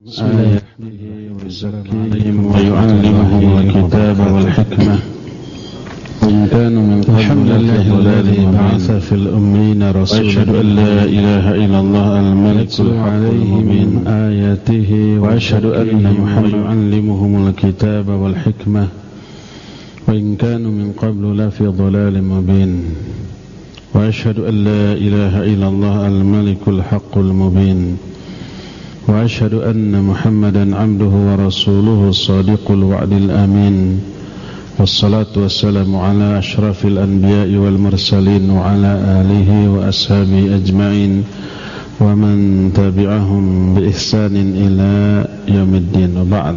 يهده ويزكيهم ويعلمهم الكتاب والحكمة وإن كانوا من قبل لفي ضلال بعث في الأمين رسولا وأشهد أن لا إله إلا الله الملك عليه من آياته وأشهد أن محمدا يعلمهم الكتاب والحكمة وإن كانوا من قبل لفي ضلال مبين وأشهد أن لا إله إلا الله الملك الحق المبين وأشهد أن محمدا عبده ورسوله الصادق الوعد الأمين والصلاة والسلام على أشرف الأنبياء والمرسلين وعلى آله وأصحابه أجمعين ومن تبعهم بإحسان إلى يوم الدين وبعد.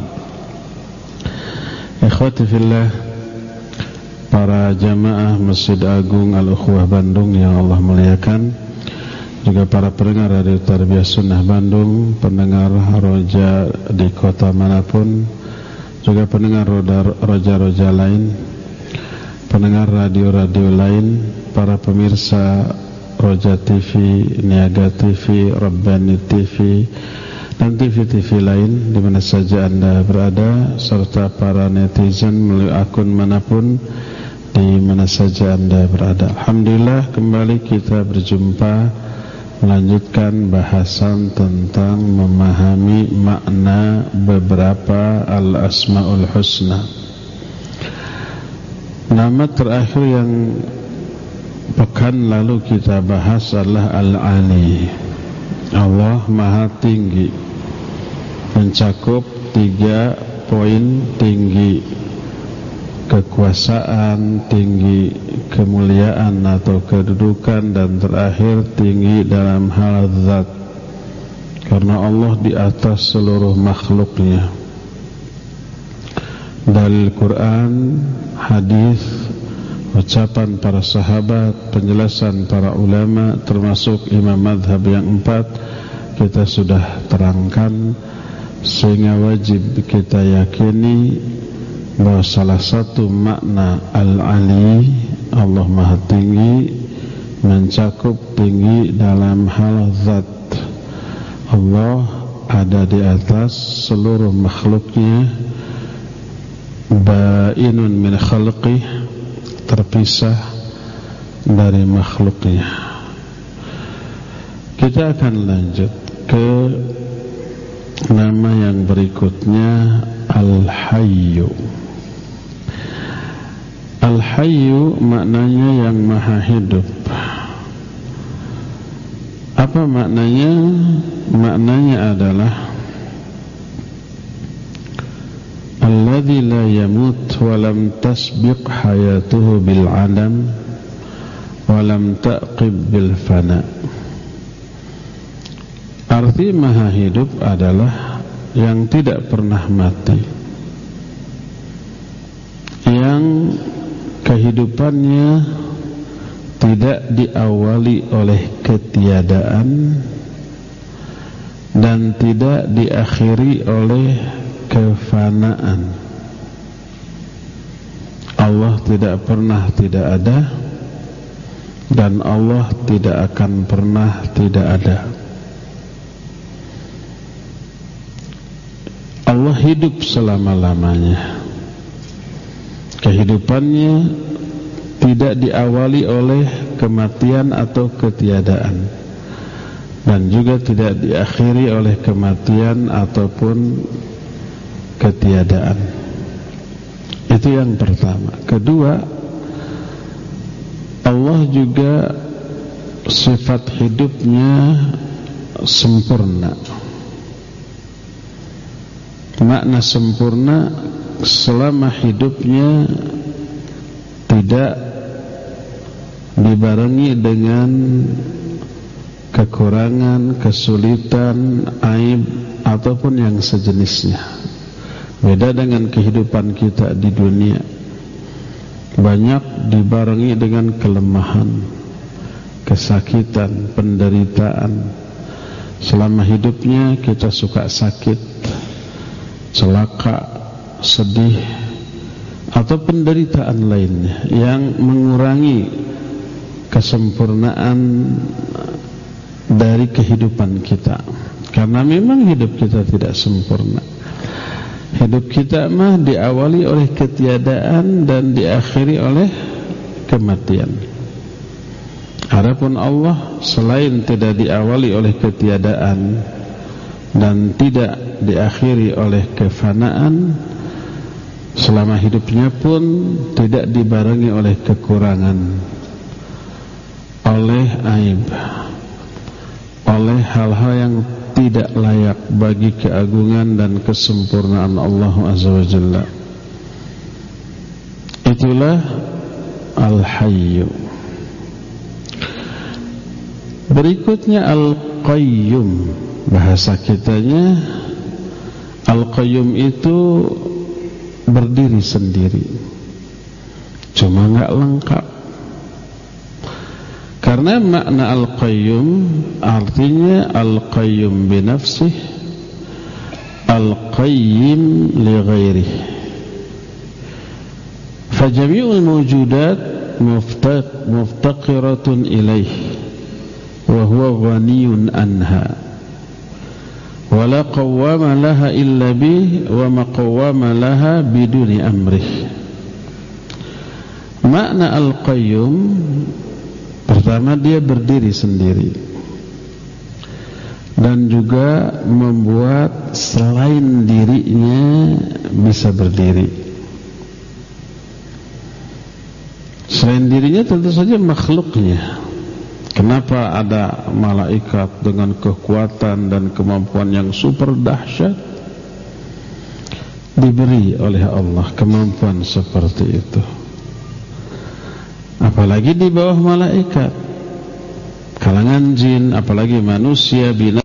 Ikhwati fillah, para jamaah Masjid Agung Al-Ukhwah Bandung yang Allah muliakan, juga para pendengar Radio Tarbiyah Sunnah Bandung, pendengar roja di kota manapun, juga pendengar roja-roja lain, pendengar radio-radio lain, para pemirsa Roja TV, Niaga TV, Rabbani TV, dan TV-TV lain di mana saja Anda berada, serta para netizen melalui akun manapun di mana saja Anda berada. Alhamdulillah, kembali kita berjumpa melanjutkan bahasan tentang memahami makna beberapa al-asma'ul husna. Nama terakhir yang pekan lalu kita bahas adalah Al-Ali. Allah Maha Tinggi, mencakup 3 poin: tinggi kekuasaan, tinggi kemuliaan atau kedudukan, dan terakhir tinggi dalam hal zat, karena Allah di atas seluruh makhluknya. Dalil Quran, hadis, ucapan para sahabat, penjelasan para ulama, termasuk imam madhab yang 4 kita sudah terangkan, sehingga wajib kita yakini bahwa salah satu makna Al-Ali, Allah Maha Tinggi, mencakup tinggi dalam hal zat. Allah ada di atas seluruh makhluknya, bainun min khalqih, terpisah dari makhluknya. Kita akan lanjut ke nama yang berikutnya, Al-Hayyu. Al-Hayyu maknanya yang maha hidup. Apa maknanya? Maknanya adalah alladzi la yamut wa lam tasbiq hayatuhu bil adam wa lam taqib bil fana. Arti maha hidup adalah yang tidak pernah mati, yang kehidupannya tidak diawali oleh ketiadaan dan tidak diakhiri oleh kefanaan. Allah tidak pernah tidak ada, dan Allah tidak akan pernah tidak ada. Allah hidup selama-lamanya. Kehidupannya tidak diawali oleh kematian atau ketiadaan, dan juga tidak diakhiri oleh kematian ataupun ketiadaan. Itu yang pertama. Kedua, Allah juga sifat hidupnya sempurna. Makna sempurna, selama hidupnya tidak dibarengi dengan kekurangan, kesulitan, aib ataupun yang sejenisnya. Beda dengan kehidupan kita di dunia, banyak dibarengi dengan kelemahan, kesakitan, penderitaan. Selama hidupnya kita suka sakit, celaka, sedih, atau penderitaan lainnya yang mengurangi kesempurnaan dari kehidupan kita. Karena memang hidup kita tidak sempurna. Hidup kita mah diawali oleh ketiadaan dan diakhiri oleh kematian. Adapun Allah selain tidak diawali oleh ketiadaan dan tidak diakhiri oleh kefanaan, selama hidupnya pun tidak dibarengi oleh kekurangan, oleh aib, oleh hal-hal yang tidak layak bagi keagungan dan kesempurnaan Allah Azza wa Jalla. Itulah Al-Hayyu. Berikutnya Al-Qayyum. Bahasa kitanya Al-Qayyum itu berdiri sendiri, cuma enggak lengkap. Karena makna Al-Qayyum artinya Al-Qayyum binafsih, Al-Qayyim li ghairih. Fajami'ul mawjudat muftaqiratun ilaih wa huwa ghaniyun anha wa la qawwama laha illa bih wa ma qawwama laha biduni amrih. Makna Al-Qayyum, pertama, dia berdiri sendiri dan juga membuat selain dirinya bisa berdiri. Selain dirinya tentu saja makhluknya. Kenapa ada malaikat dengan kekuatan dan kemampuan yang super dahsyat? Diberi oleh Allah kemampuan seperti itu. Apalagi di bawah malaikat, kalangan jin, apalagi manusia, binatang.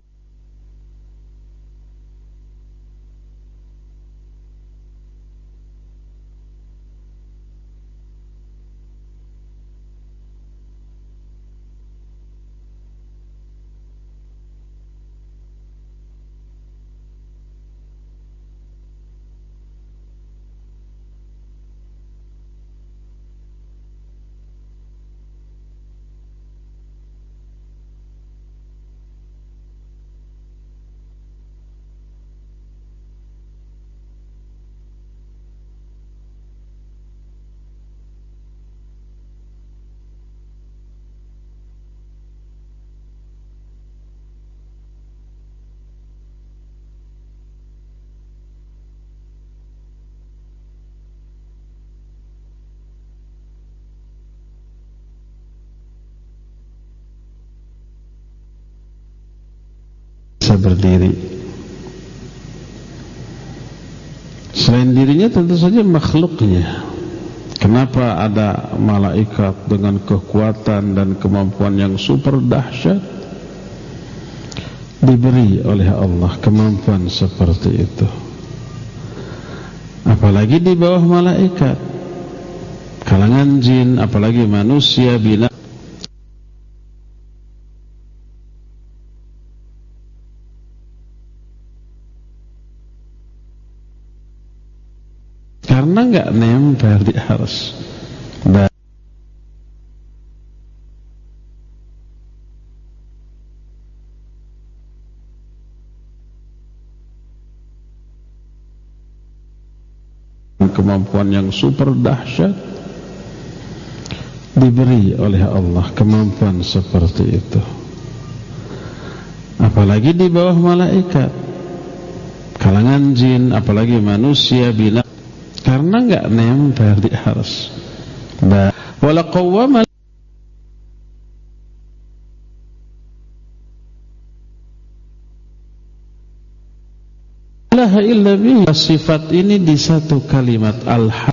Berdiri. Selain dirinya tentu saja makhluknya. Kenapa ada malaikat dengan kekuatan dan kemampuan yang super dahsyat? Diberi oleh Allah kemampuan seperti itu. Apalagi di bawah malaikat, kalangan jin, apalagi manusia, binatang. Karena enggak nempel di arsy. Kemampuan yang super dahsyat, diberi oleh Allah kemampuan seperti itu. Apalagi di bawah malaikat, kalangan jin, apalagi manusia, binatang. Karena enggak nempel di arsy. Wala qawwama laha illa bihi. Sifat ini di satu kalimat al-haq.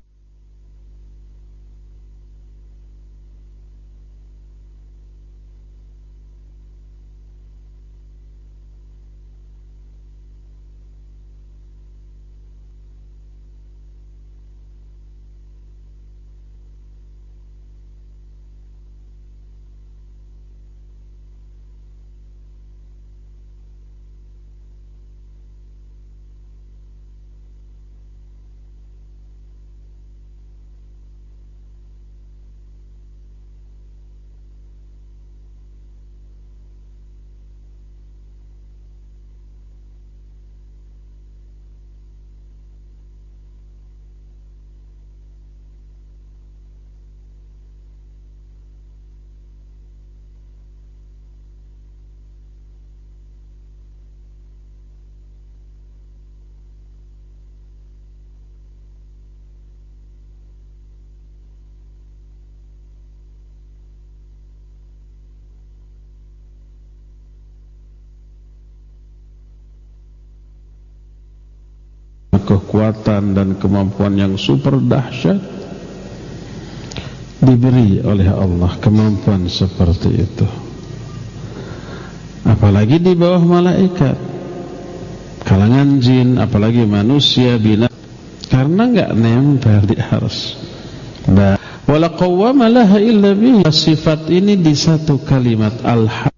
kekuatan dan kemampuan yang super dahsyat, diberi oleh Allah kemampuan seperti itu. Apalagi di bawah malaikat, kalangan jin, apalagi manusia, binatang, karena enggak nempel di arsy. Wala qawwama laha illa bihi. Sifat ini di satu kalimat al-hamd.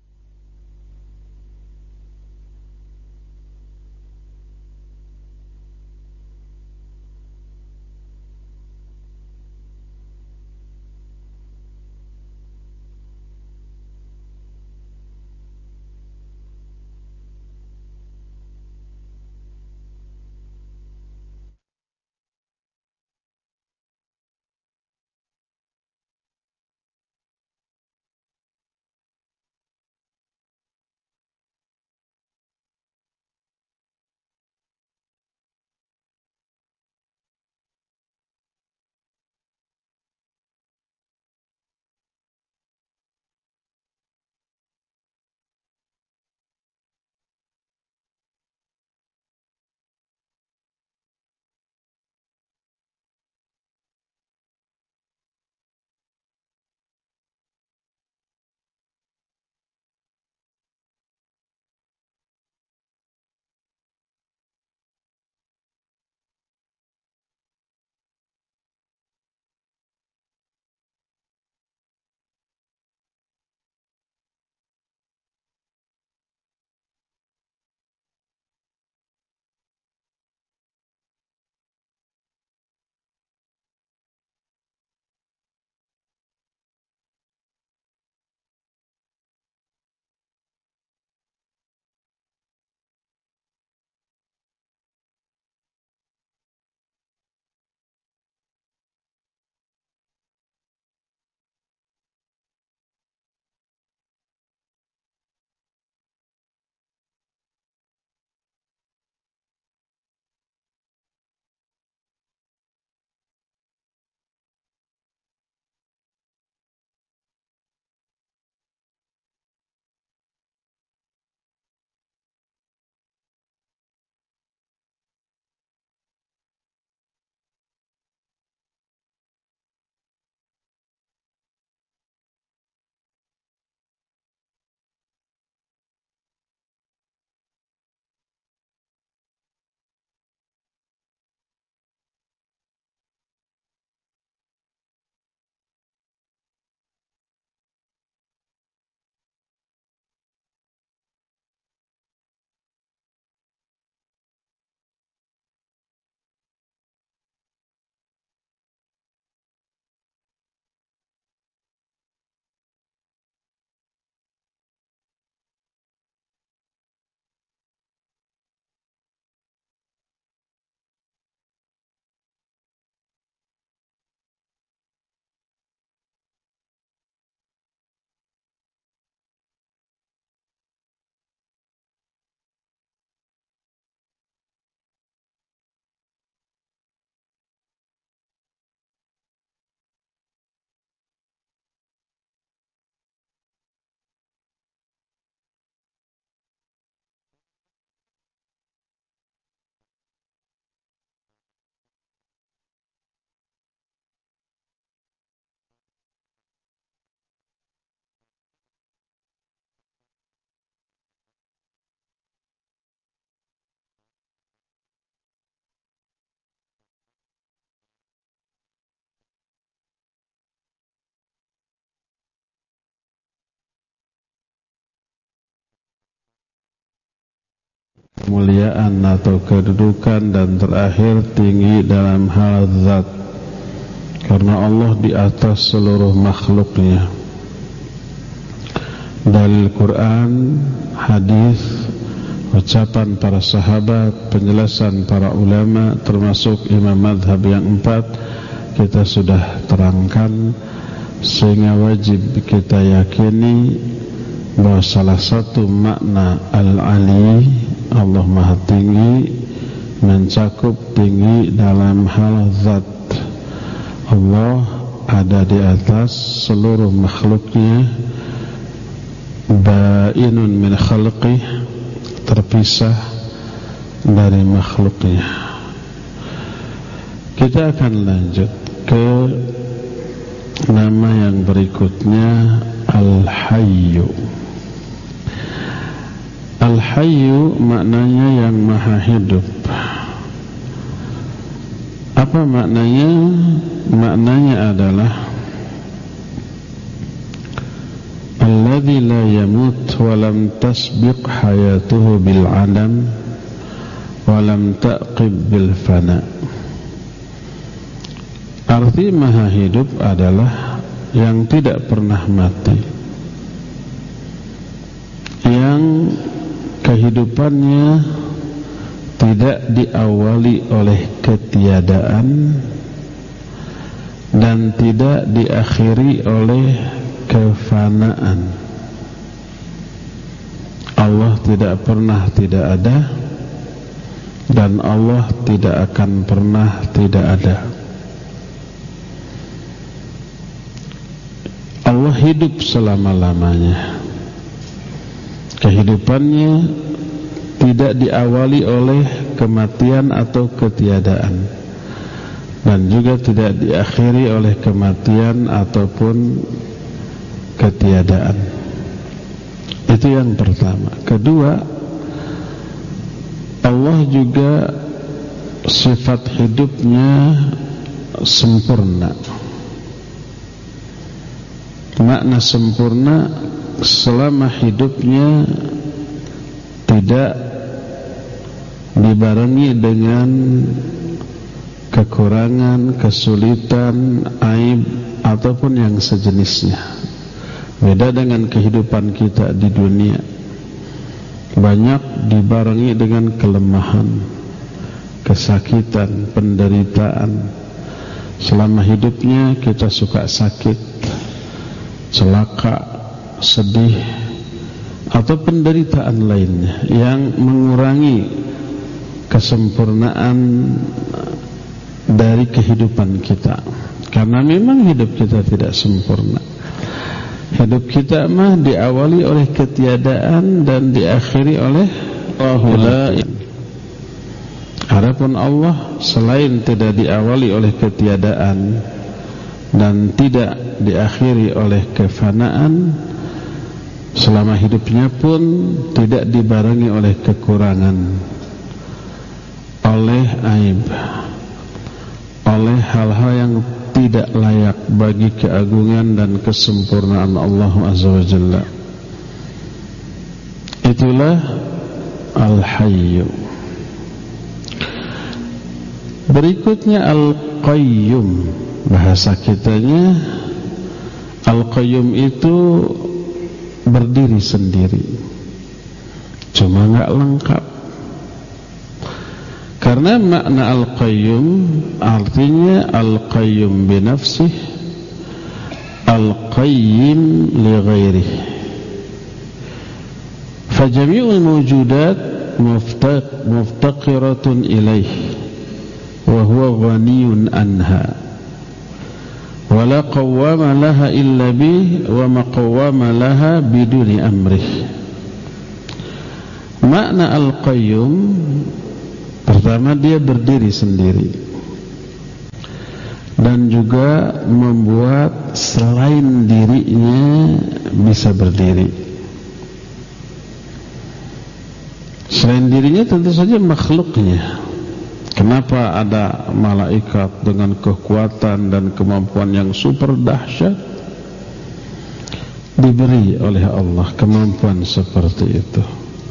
kemuliaan atau kedudukan, dan terakhir tinggi dalam hal zat, karena Allah di atas seluruh makhluknya. Dalil Quran, hadis, ucapan para sahabat, penjelasan para ulama, termasuk imam madhab yang 4 kita sudah terangkan, sehingga wajib kita yakini bahwa salah satu makna Al-Ali, Allah Maha Tinggi, mencakup tinggi dalam hal zat. Allah ada di atas seluruh makhluknya, bainun min khalqih, terpisah dari makhluknya. Kita akan lanjut ke nama yang berikutnya, Al-Hayyu. Al-Hayyu maknanya yang maha hidup. Apa maknanya? Maknanya adalah alladzi la yamut wa lam tasbiq hayatuhu bil adam wa lam taqib bil fana. Arti maha hidup adalah yang tidak pernah mati, yang kehidupannya tidak diawali oleh ketiadaan dan tidak diakhiri oleh kefanaan. Allah tidak pernah tidak ada dan Allah tidak akan pernah tidak ada. Allah hidup selama-lamanya. Kehidupannya tidak diawali oleh kematian atau ketiadaan, dan juga tidak diakhiri oleh kematian ataupun ketiadaan. Itu yang pertama. Kedua, Allah juga sifat hidupnya sempurna. Makna sempurna, selama hidupnya tidak dibarengi dengan kekurangan, kesulitan, aib ataupun yang sejenisnya. Beda dengan kehidupan kita di dunia, banyak dibarengi dengan kelemahan, kesakitan, penderitaan. Selama hidupnya kita suka sakit, celaka, sedih, atau penderitaan lainnya yang mengurangi kesempurnaan dari kehidupan kita. Karena memang hidup kita tidak sempurna. Hidup kita mah diawali oleh ketiadaan dan diakhiri oleh Allah. Adapun Allah selain tidak diawali oleh ketiadaan dan tidak diakhiri oleh kefanaan, selama hidupnya pun tidak dibarengi oleh kekurangan, oleh aib, oleh hal-hal yang tidak layak bagi keagungan dan kesempurnaan Allah Azza wa Jalla. Itulah Al-Hayyu. Berikutnya Al-Qayyum. Bahasa kitanya Al-Qayyum itu berdiri sendiri, cuma enggak lengkap. Karena makna Al-Qayyum artinya Al-Qayyum binafsih, Al-Qayyim li ghairih. Fajami'ul mawjudat muftaqiratun ilaih wa huwa ghaniyun anha, wa la qawwama laha illa bih wa ma qawwama laha biduni amrih. Makna Al-Qayyum, pertama dia berdiri sendiri dan juga membuat selain dirinya bisa berdiri. Selain dirinya tentu saja makhluknya. Kenapa ada malaikat dengan kekuatan dan kemampuan yang super dahsyat? Diberi oleh Allah kemampuan seperti itu.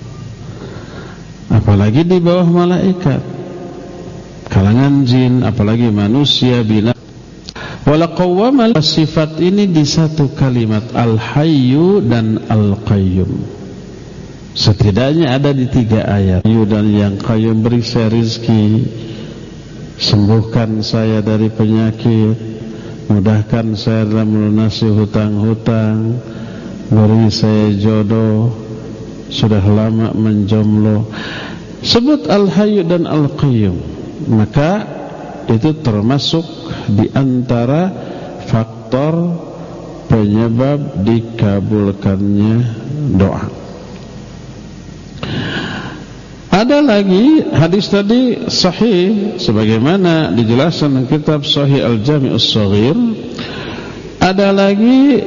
Apalagi di bawah malaikat, kalangan jin, apalagi manusia bila. Wala qawwama, sifat ini di satu kalimat, Al-Hayyu dan Al-Qayyum. Setidaknya ada di 3 ayat. Hayyu dan yang Qayyum, beri saya rizki, sembuhkan saya dari penyakit, mudahkan saya dalam melunasi hutang-hutang, beri saya jodoh, sudah lama menjomblo. Sebut Al-Hayyu dan Al-Qayyum, maka itu termasuk di antara faktor penyebab dikabulkannya doa. Ada lagi hadis tadi sahih sebagaimana dijelaskan dalam kitab Sahih Al-Jami' As-Shaghir. Ada lagi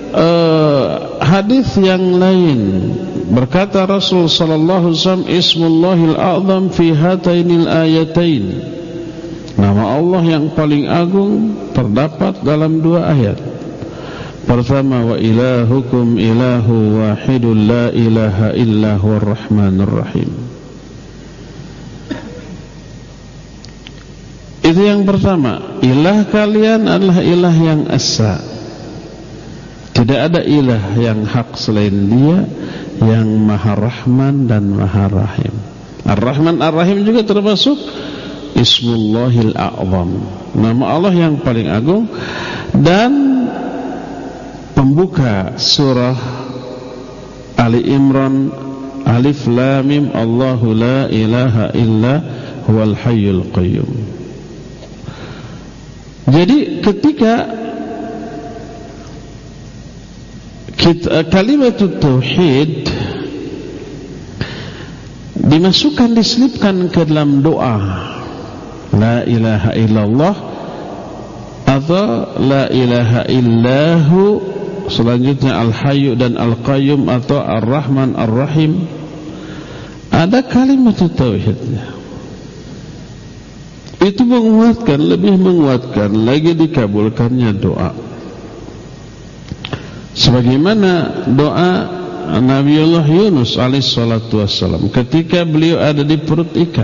hadis yang lain, berkata Rasul sallallahu alaihi wasallam, Ismullahil a'zam fi hatainil ayatain. Nama Allah yang paling agung terdapat dalam dua ayat. Pertama, wa ilahukum ilahu wahidul la ilaha illa huwar rahmanur rahim. Itu yang pertama, ilah kalian adalah ilah yang esa. Tidak ada ilah yang hak selain Dia, yang Maha Rahman dan Maha Rahim. Ar-Rahman Ar-Rahim juga termasuk Ismullahil A'zam, nama Allah yang paling agung. Dan pembuka surah Ali Imran, Alif Lam Mim, Allahu la ilaha illa huwal hayyul qayyum. Jadi ketika kalimat tauhid dimasukkan, diselipkan ke dalam doa la ilaha illallah atau la ilaha illahu, selanjutnya al-hayyu dan al-qayyum atau ar-rahman ar-rahim, ada kalimat tauhidnya. Itu menguatkan, lebih menguatkan lagi dikabulkannya doa. Sebagaimana doa Nabiullah Yunus alaihissalatu wassalam ketika beliau ada di perut ikan.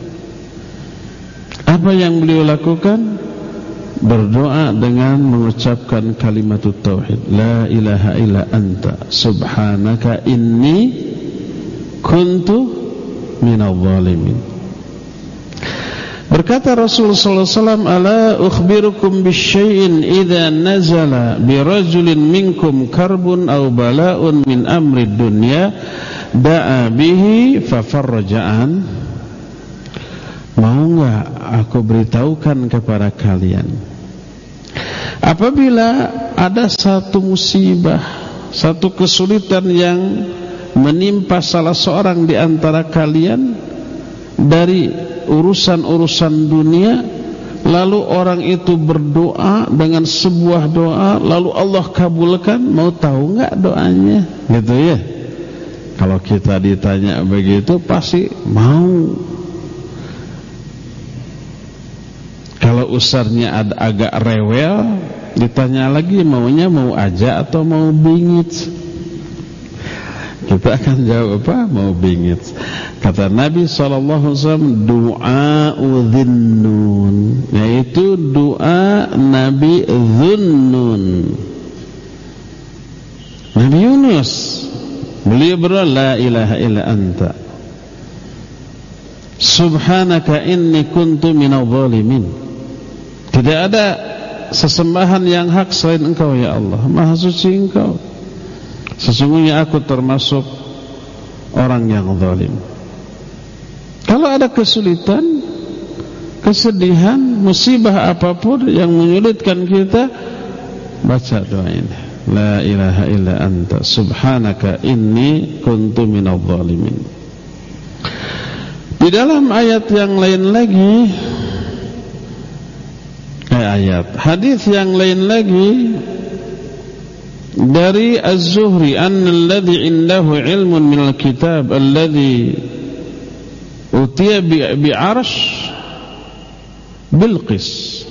Apa yang beliau lakukan? Berdoa dengan mengucapkan kalimat tauhid, la ilaha illa anta subhanaka inni kuntu minadh dhalimin. Berkata Rasulullah sallallahu alaihi wasallam, ala ukhbirukum bisyai'in idza nazala birajulin minkum karbun aw bala'un min amri dunya da'a bihi fafarraja'an. Mau enggak aku beritahukan kepada kalian, apabila ada satu musibah, satu kesulitan yang menimpa salah seorang di antara kalian dari urusan-urusan dunia, lalu orang itu berdoa dengan sebuah doa, lalu Allah kabulkan, mau tahu enggak doanya? Gitu ya. Kalau kita ditanya begitu pasti mau. Kalau usarnya agak rewel, ditanya lagi maunya mau aja atau mau bingit? Kita akan jawab apa? Mau bingit. Kata Nabi SAW, du'a'u dhinnun, yaitu doa Nabi Dhunnun, Nabi Yunus. Beliau berdoa, la ilaha illa anta subhanaka inni kuntu minadh dhalimin. Tidak ada sesembahan yang hak selain Engkau ya Allah, Maha suci Engkau. Sesungguhnya aku termasuk orang yang zalim. Kalau ada kesulitan, kesedihan, musibah apapun yang menyulitkan kita, baca doa ini, la ilaha illa anta subhanaka inni kuntu minadh dhalimin. Di dalam ayat yang lain lagi, hadis yang lain lagi dari Az-Zuhri, anna alladhi indahu ilmun minal kitab alladhi utiya bi'arsh Bilqis,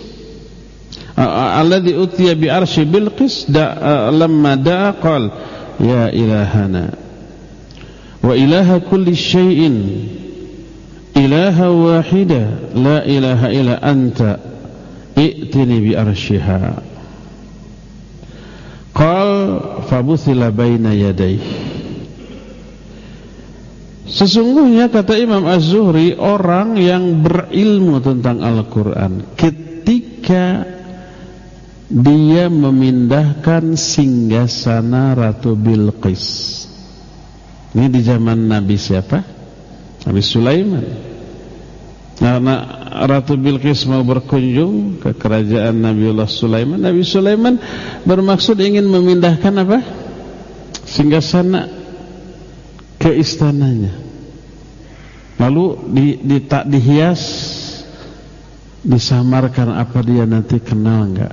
alladhi utiya bi'arsh Bilqis, lamma da'a qala ya ilahana wa ilaha kulli syai'in ilaha wahida la ilaha illa anta i'tini bi'arshiha. Qal fabuthila baina yadayhi. Sesungguhnya kata Imam Az-Zuhri, orang yang berilmu tentang Al-Quran, ketika dia memindahkan singgasana Ratu Bilqis, ini di zaman Nabi siapa? Nabi Sulaiman. Nah, Ratu Bilqis mau berkunjung ke kerajaan Nabiullah Sulaiman. Nabi Sulaiman bermaksud ingin memindahkan apa? Singgasana ke istananya. Lalu dihias, disamarkan, apa dia nanti kenal enggak?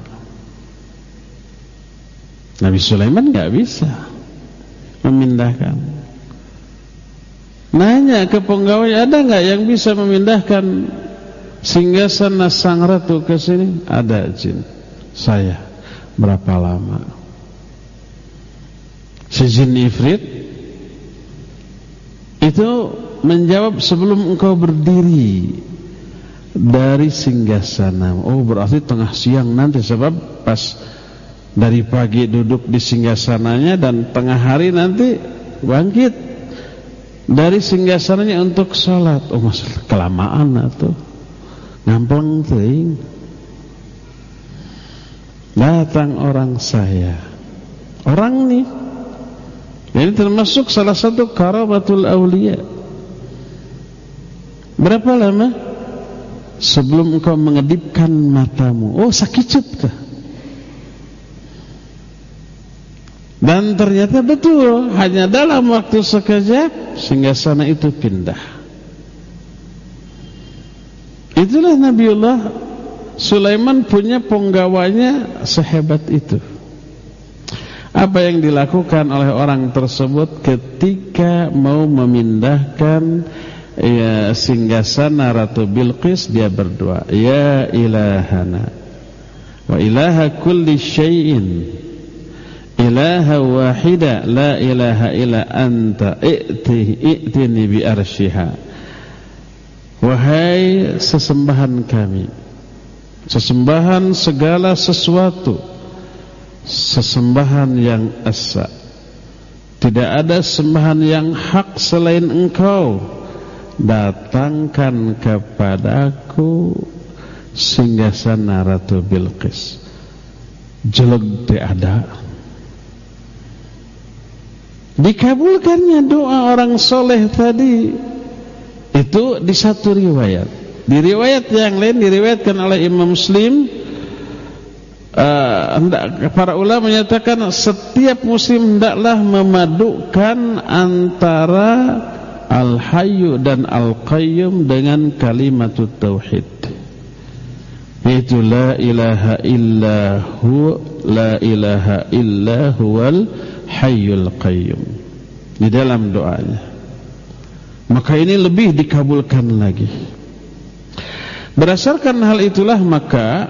Nabi Sulaiman enggak bisa memindahkan. Nanya ke penggawa, ada enggak yang bisa memindahkan singgasana sang ratu ke sini? Ada jin. Saya. Berapa lama? Si jin ifrit itu menjawab, sebelum engkau berdiri dari singgasana. Oh, berarti tengah siang nanti, sebab pas dari pagi duduk di singgasananya dan tengah hari nanti bangkit dari singgasananya untuk sholat. Oh, masalah kelamaan atau ngamplang teuing. Datang orang saya. Orang nih, ini termasuk salah satu karamatul aulia. Berapa lama sebelum engkau mengedipkan matamu? Oh, sakicut kah? Dan ternyata betul, hanya dalam waktu sekejap singgasana itu pindah. Itulah Nabiullah Sulaiman punya penggawanya sehebat itu. Apa yang dilakukan oleh orang tersebut ketika mau memindahkan singgasana Ratu Bilqis? Dia berdoa, ya ilahana wa ilaha kulli syai'in, ilaha wahida la ilaha illa anta, i'tini bi arsyiha. Wahai sesembahan kami, sesembahan segala sesuatu, sesembahan yang esa, tidak ada sembahan yang hak selain engkau. Datangkan kepadaku singgasana Ratu Bilqis. Jelek teu ada. Dikabulkannya doa orang soleh tadi itu di satu riwayat. Di riwayat yang lain diriwayatkan oleh Imam Muslim, para ulama menyatakan setiap muslim hendaklah memadukan antara Al-Hayyu dan Al-Qayyum dengan kalimat tauhid, yaitu la ilaha illahu, la ilaha illa huwal hayyul qayyum di dalam doanya. Maka ini lebih dikabulkan lagi. Berdasarkan hal itulah maka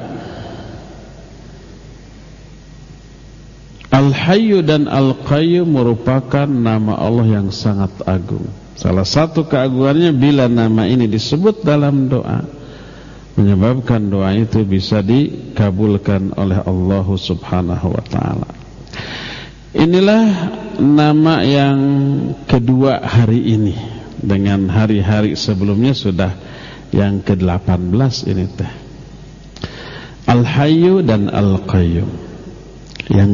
Al-Hayyu dan Al-Qayyum merupakan nama Allah yang sangat agung. Salah satu keagungannya bila nama ini disebut dalam doa, menyebabkan doa itu bisa dikabulkan oleh Allah Subhanahu wa ta'ala. Inilah nama yang kedua hari ini. Dengan hari-hari sebelumnya sudah yang ke-18 ini teh. Al-Hayyu dan Al-Qayyum. Yang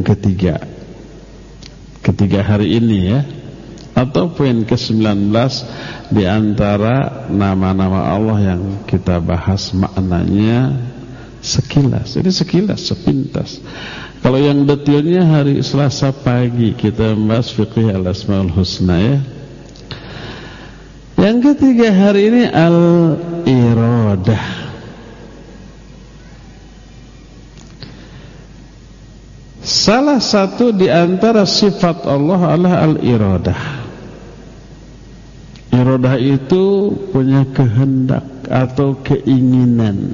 ketiga hari ini ya, atau poin ke-19 di antara nama-nama Allah yang kita bahas maknanya sekilas. Ini sekilas, sepintas. Kalau yang detailnya hari Selasa pagi kita membahas fiqh al-asmaul husna ya. Yang ketiga hari ini al-iradah. Salah satu di antara sifat Allah adalah al-iradah. Iradah itu punya kehendak atau keinginan.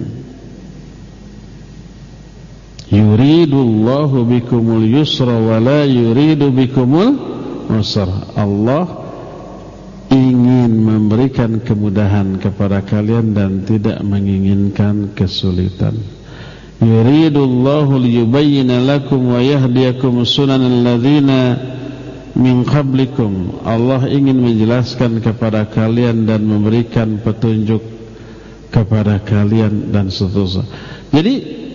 Yuridullahu bikumul yusra wa la yuridu bikumul usra. Allah ingin memberikan kemudahan kepada kalian dan tidak menginginkan kesulitan. Yuridullahu liyubayyina lakum wa yahdiyakum sunanal ladzina min qablikum. Allah ingin menjelaskan kepada kalian dan memberikan petunjuk kepada kalian dan seterusnya. Jadi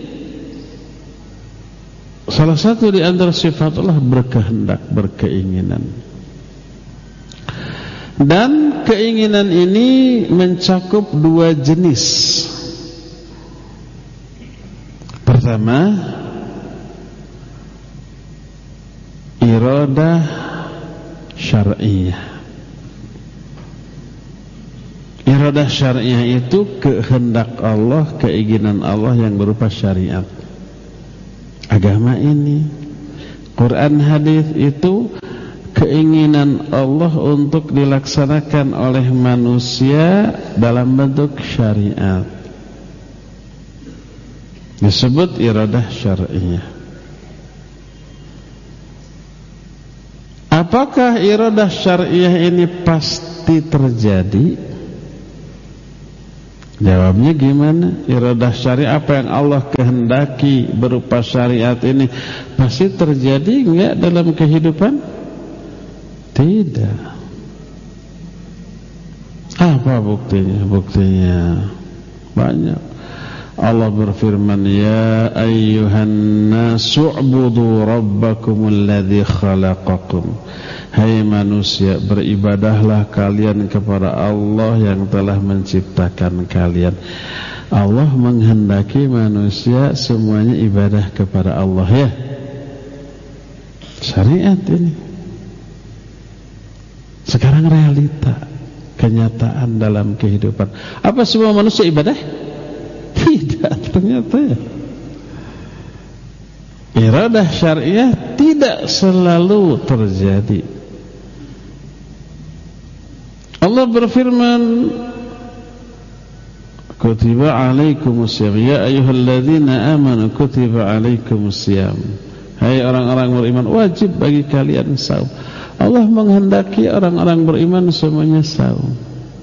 salah satu di antara sifat Allah berkehendak, berkeinginan. Dan keinginan ini mencakup dua jenis. Pertama, iradah syar'iyah. Iradah syariah itu kehendak Allah, keinginan Allah yang berupa syariat. Agama ini, Quran hadis itu keinginan Allah untuk dilaksanakan oleh manusia dalam bentuk syariat. Disebut iradah syariah. Apakah iradah syariah ini pasti terjadi? Jawabnya gimana? Iradah syariah, apa yang Allah kehendaki berupa syariat ini pasti terjadi enggak dalam kehidupan? Tidak. Apa buktinya? Buktinya banyak. Allah berfirman, ya ayyuhan nasu'budu rabbakumul ladzi khalaqakum. Hai manusia, beribadahlah kalian kepada Allah yang telah menciptakan kalian. Allah menghendaki manusia semuanya ibadah kepada Allah, ya. Syariat ini. Sekarang realita, kenyataan dalam kehidupan. Apa semua manusia ibadah? Tidak, ternyata ya. Iradah syariah tidak selalu terjadi. Allah berfirman, kutiba alaikumusiyam, ya ayyuhalladzina amanu kutiba alaikumusiyam. Hai orang-orang beriman, wajib bagi kalian saum. Allah menghendaki orang-orang beriman semuanya saum.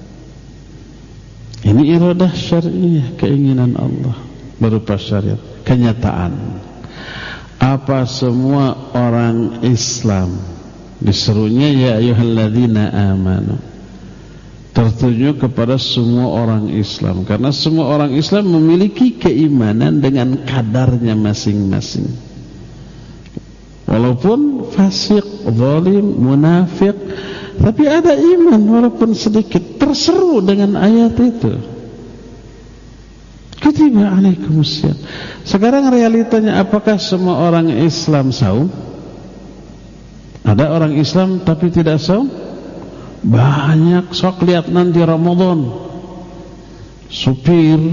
Ini iradah syariah, keinginan Allah berupa syariat, kenyataan. Apa semua orang Islam diserunya ya ayyuhalladzina amanu, tertuju kepada semua orang Islam, karena semua orang Islam memiliki keimanan dengan kadarnya masing-masing. Walaupun fasik, zalim, munafik, tapi ada iman walaupun sedikit, terseru dengan ayat itu. Kutiba alaikumusiyam. Sekarang realitanya, apakah semua orang Islam saum? Ada orang Islam tapi tidak saum? Banyak. Sok lihat nanti Ramadan, supir,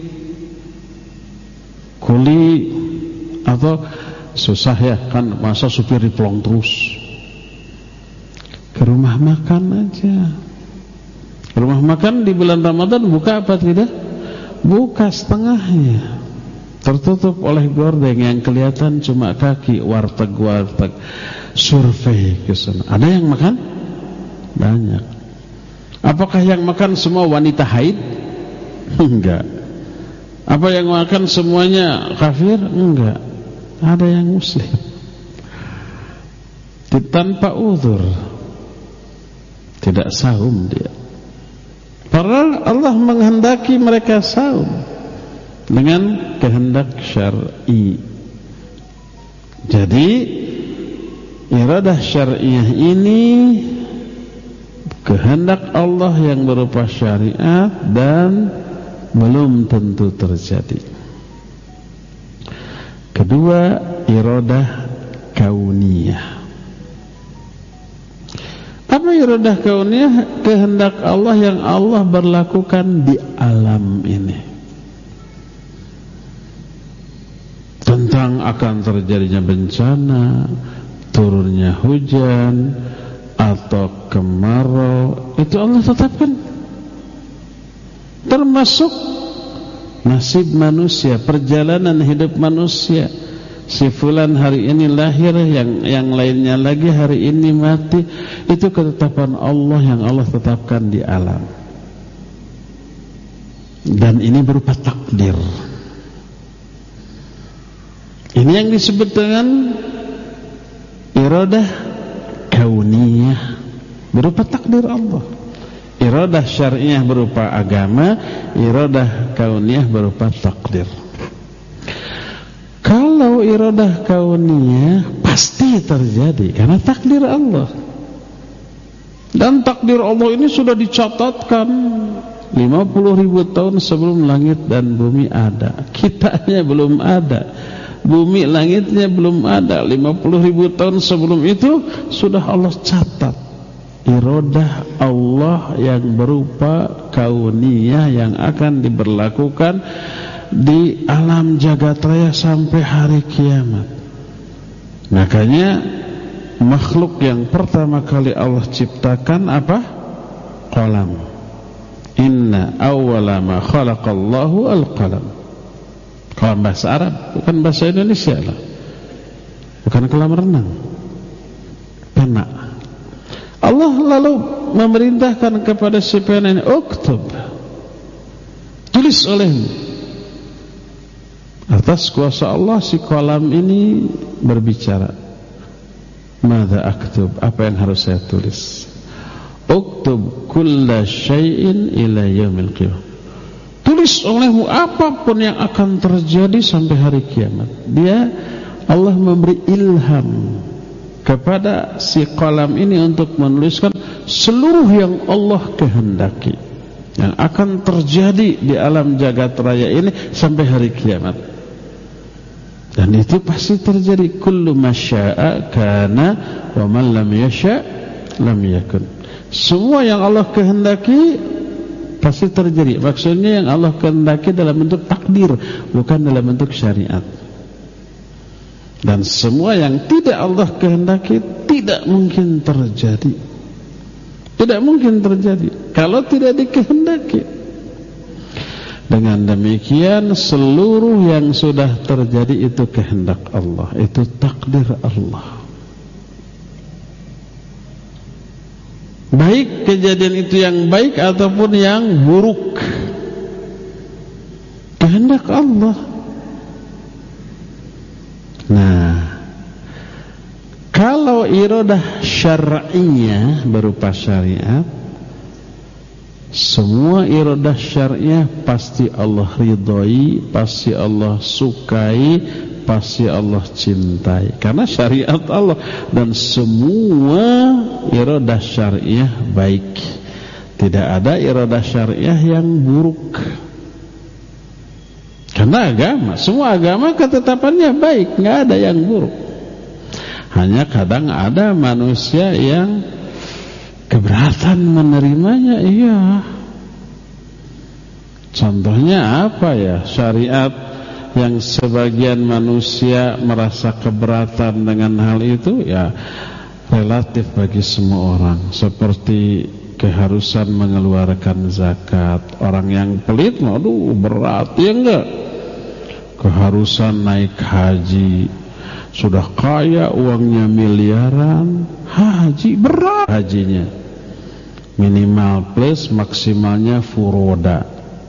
kuli, atau susah ya kan, masa supir dipelong terus. Ke rumah makan aja. Rumah makan di bulan Ramadan buka apa tidak? Buka setengahnya, tertutup oleh gorden, yang kelihatan cuma kaki. Warteg-warteg, survei ke sana. Ada yang makan? Banyak. Apakah yang makan semua wanita haid? Enggak. Apa yang makan semuanya kafir? Enggak. Ada yang muslim tanpa uzur, tidak saum dia. Padahal Allah menghendaki mereka saum dengan kehendak syar'i. Jadi iradah syariah ini kehendak Allah yang berupa syariat dan belum tentu terjadi. Kedua, iradah kauniyah. Apa iradah kauniyah? Kehendak Allah yang Allah berlakukan di alam ini, tentang akan terjadinya bencana, turunnya hujan atau kemarau, itu Allah tetapkan. Termasuk nasib manusia, perjalanan hidup manusia. Si fulan hari ini lahir, yang lainnya lagi hari ini mati. Itu ketetapan Allah yang Allah tetapkan di alam. Dan ini berupa takdir. Ini yang disebut dengan iradah kauniyah, berupa takdir Allah. Iradah syariah berupa agama, iradah kauniyah berupa takdir. Kalau iradah kauniyah pasti terjadi karena takdir Allah. Dan takdir Allah ini sudah dicatatkan 50.000 tahun sebelum langit dan bumi ada. Kitanya belum ada, bumi langitnya belum ada. 50.000 tahun sebelum itu sudah Allah catat iradah Allah yang berupa kauniyah yang akan diberlakukan di alam jagat raya sampai hari kiamat. Makanya makhluk yang pertama kali Allah ciptakan apa? Qalam. Inna awwala ma khalaqallahu al-qalam. Qalam bahasa Arab, bukan bahasa Indonesia lah. Bukan kolam renang. Pena. Allah lalu memerintahkan kepada si pena ini, uktub, tulis olehmu. Atas kuasa Allah si kolam ini berbicara. Madza aktub, apa yang harus saya tulis? Uktub kulla syai'in ila yaumil qiyamah. Tulis olehmu apapun yang akan terjadi sampai hari kiamat. Allah memberi ilham kepada si qalam ini untuk menuliskan seluruh yang Allah kehendaki, yang akan terjadi di alam jagat raya ini sampai hari kiamat. Dan itu pasti terjadi. Kullu masya'a kana wa man lam yasha' lam yakun. Semua yang Allah kehendaki pasti terjadi. Maksudnya yang Allah kehendaki dalam bentuk takdir, bukan dalam bentuk syariat. Dan semua yang tidak Allah kehendaki tidak mungkin terjadi. Tidak mungkin terjadi kalau tidak dikehendaki. Dengan demikian seluruh yang sudah terjadi itu kehendak Allah, itu takdir Allah. Baik kejadian itu yang baik ataupun yang buruk, kehendak Allah. Nah, kalau iradah syar'iyah berupa syariat, semua iradah syariah pasti Allah ridhoi, pasti Allah sukai, pasti Allah cintai, karena syariat Allah. Dan semua iradah syariah baik. Tidak ada iradah syariah yang buruk. Karena agama, semua agama ketetapannya baik, nggak ada yang buruk. Hanya kadang ada manusia yang keberatan menerimanya. Iya. Contohnya apa ya? Syariat yang sebagian manusia merasa keberatan dengan hal itu, ya relatif bagi semua orang. Seperti keharusan mengeluarkan zakat. Orang yang pelit, aduh berat, ya enggak? Keharusan naik haji, sudah kaya uangnya miliaran, haji berat hajinya. Minimal plus, maksimalnya furoda.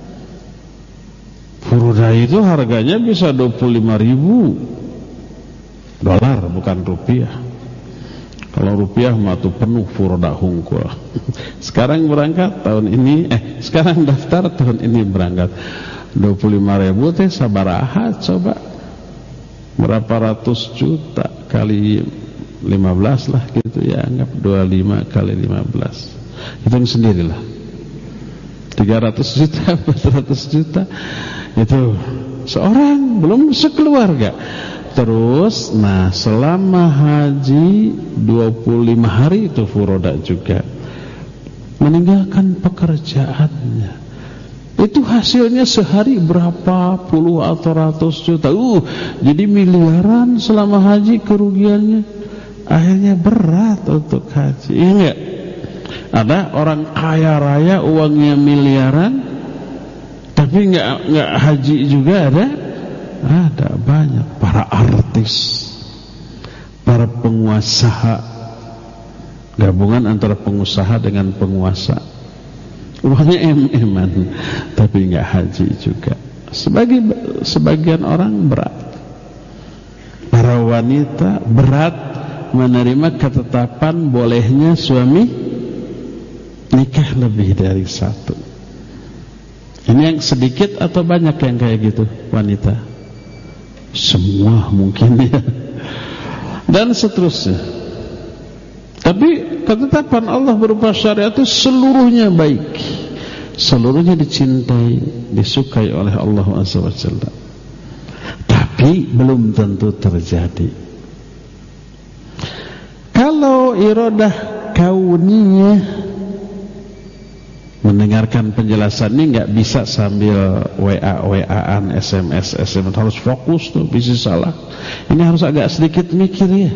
Furoda itu harganya bisa 25.000 dolar, bukan rupiah. Kalau rupiah mah tuh penuh furoda hungkul. Sekarang berangkat tahun ini, sekarang daftar tahun ini berangkat 25.000 teh sabaraha coba? Berapa ratus juta kali 15 lah gitu ya, anggap 25 kali 15. Hitung sendirilah. 300 juta, 400 juta. Itu seorang, belum sekeluarga. Terus, nah selama haji 25 hari itu furoda juga. Meninggalkan pekerjaannya. Itu hasilnya sehari berapa puluh atau ratus juta. Jadi miliaran selama haji kerugiannya. Akhirnya berat untuk haji. Iya enggak? Ada orang kaya raya uangnya miliaran, tapi enggak haji juga ada. Ada banyak para artis, para pengusaha, gabungan antara pengusaha dengan penguasa. Uangnya em-eman, tapi enggak haji juga. Sebagian orang berat. Para wanita berat menerima ketetapan bolehnya suami nikah lebih dari satu. Ini yang sedikit atau banyak yang kayak gitu wanita? Semua mungkin ya. Dan seterusnya. Tapi ketetapan Allah berupa syariat itu seluruhnya baik, seluruhnya dicintai, disukai oleh Allah Azza wa Jalla. Tapi belum tentu terjadi. Kalau iradah kauniyah. Mendengarkan penjelasan ini nggak bisa sambil WA-WA-an, SMS, harus fokus tuh, bisa salah. Ini harus agak sedikit mikir ya.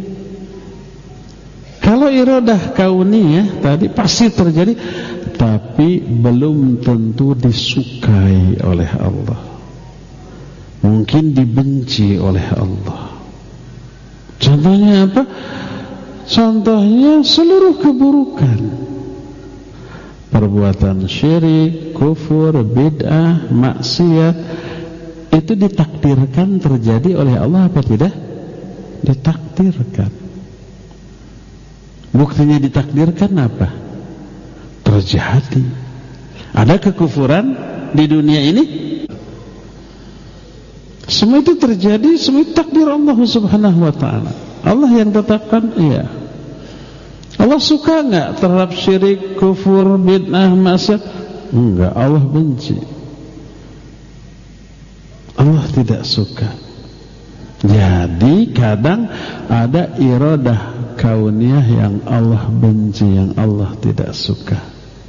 Kalau iradah kauniyah tadi pasti terjadi, tapi belum tentu disukai oleh Allah. Mungkin dibenci oleh Allah. Contohnya apa? Contohnya seluruh keburukan, perbuatan syirik, kufur, bid'ah, maksiat, itu ditakdirkan terjadi oleh Allah apa tidak? Ditakdirkan. Buktinya ditakdirkan apa? Terjadi. Ada kekufuran di dunia ini? Semua itu terjadi, semua itu takdir Allah Subhanahu wa ta'ala. Allah yang tetapkan, iya. Allah suka enggak terhadap syirik, kufur, bid'ah, maksiat? Enggak, Allah benci. Allah tidak suka. Jadi kadang ada iradah kauniyah yang Allah benci, yang Allah tidak suka.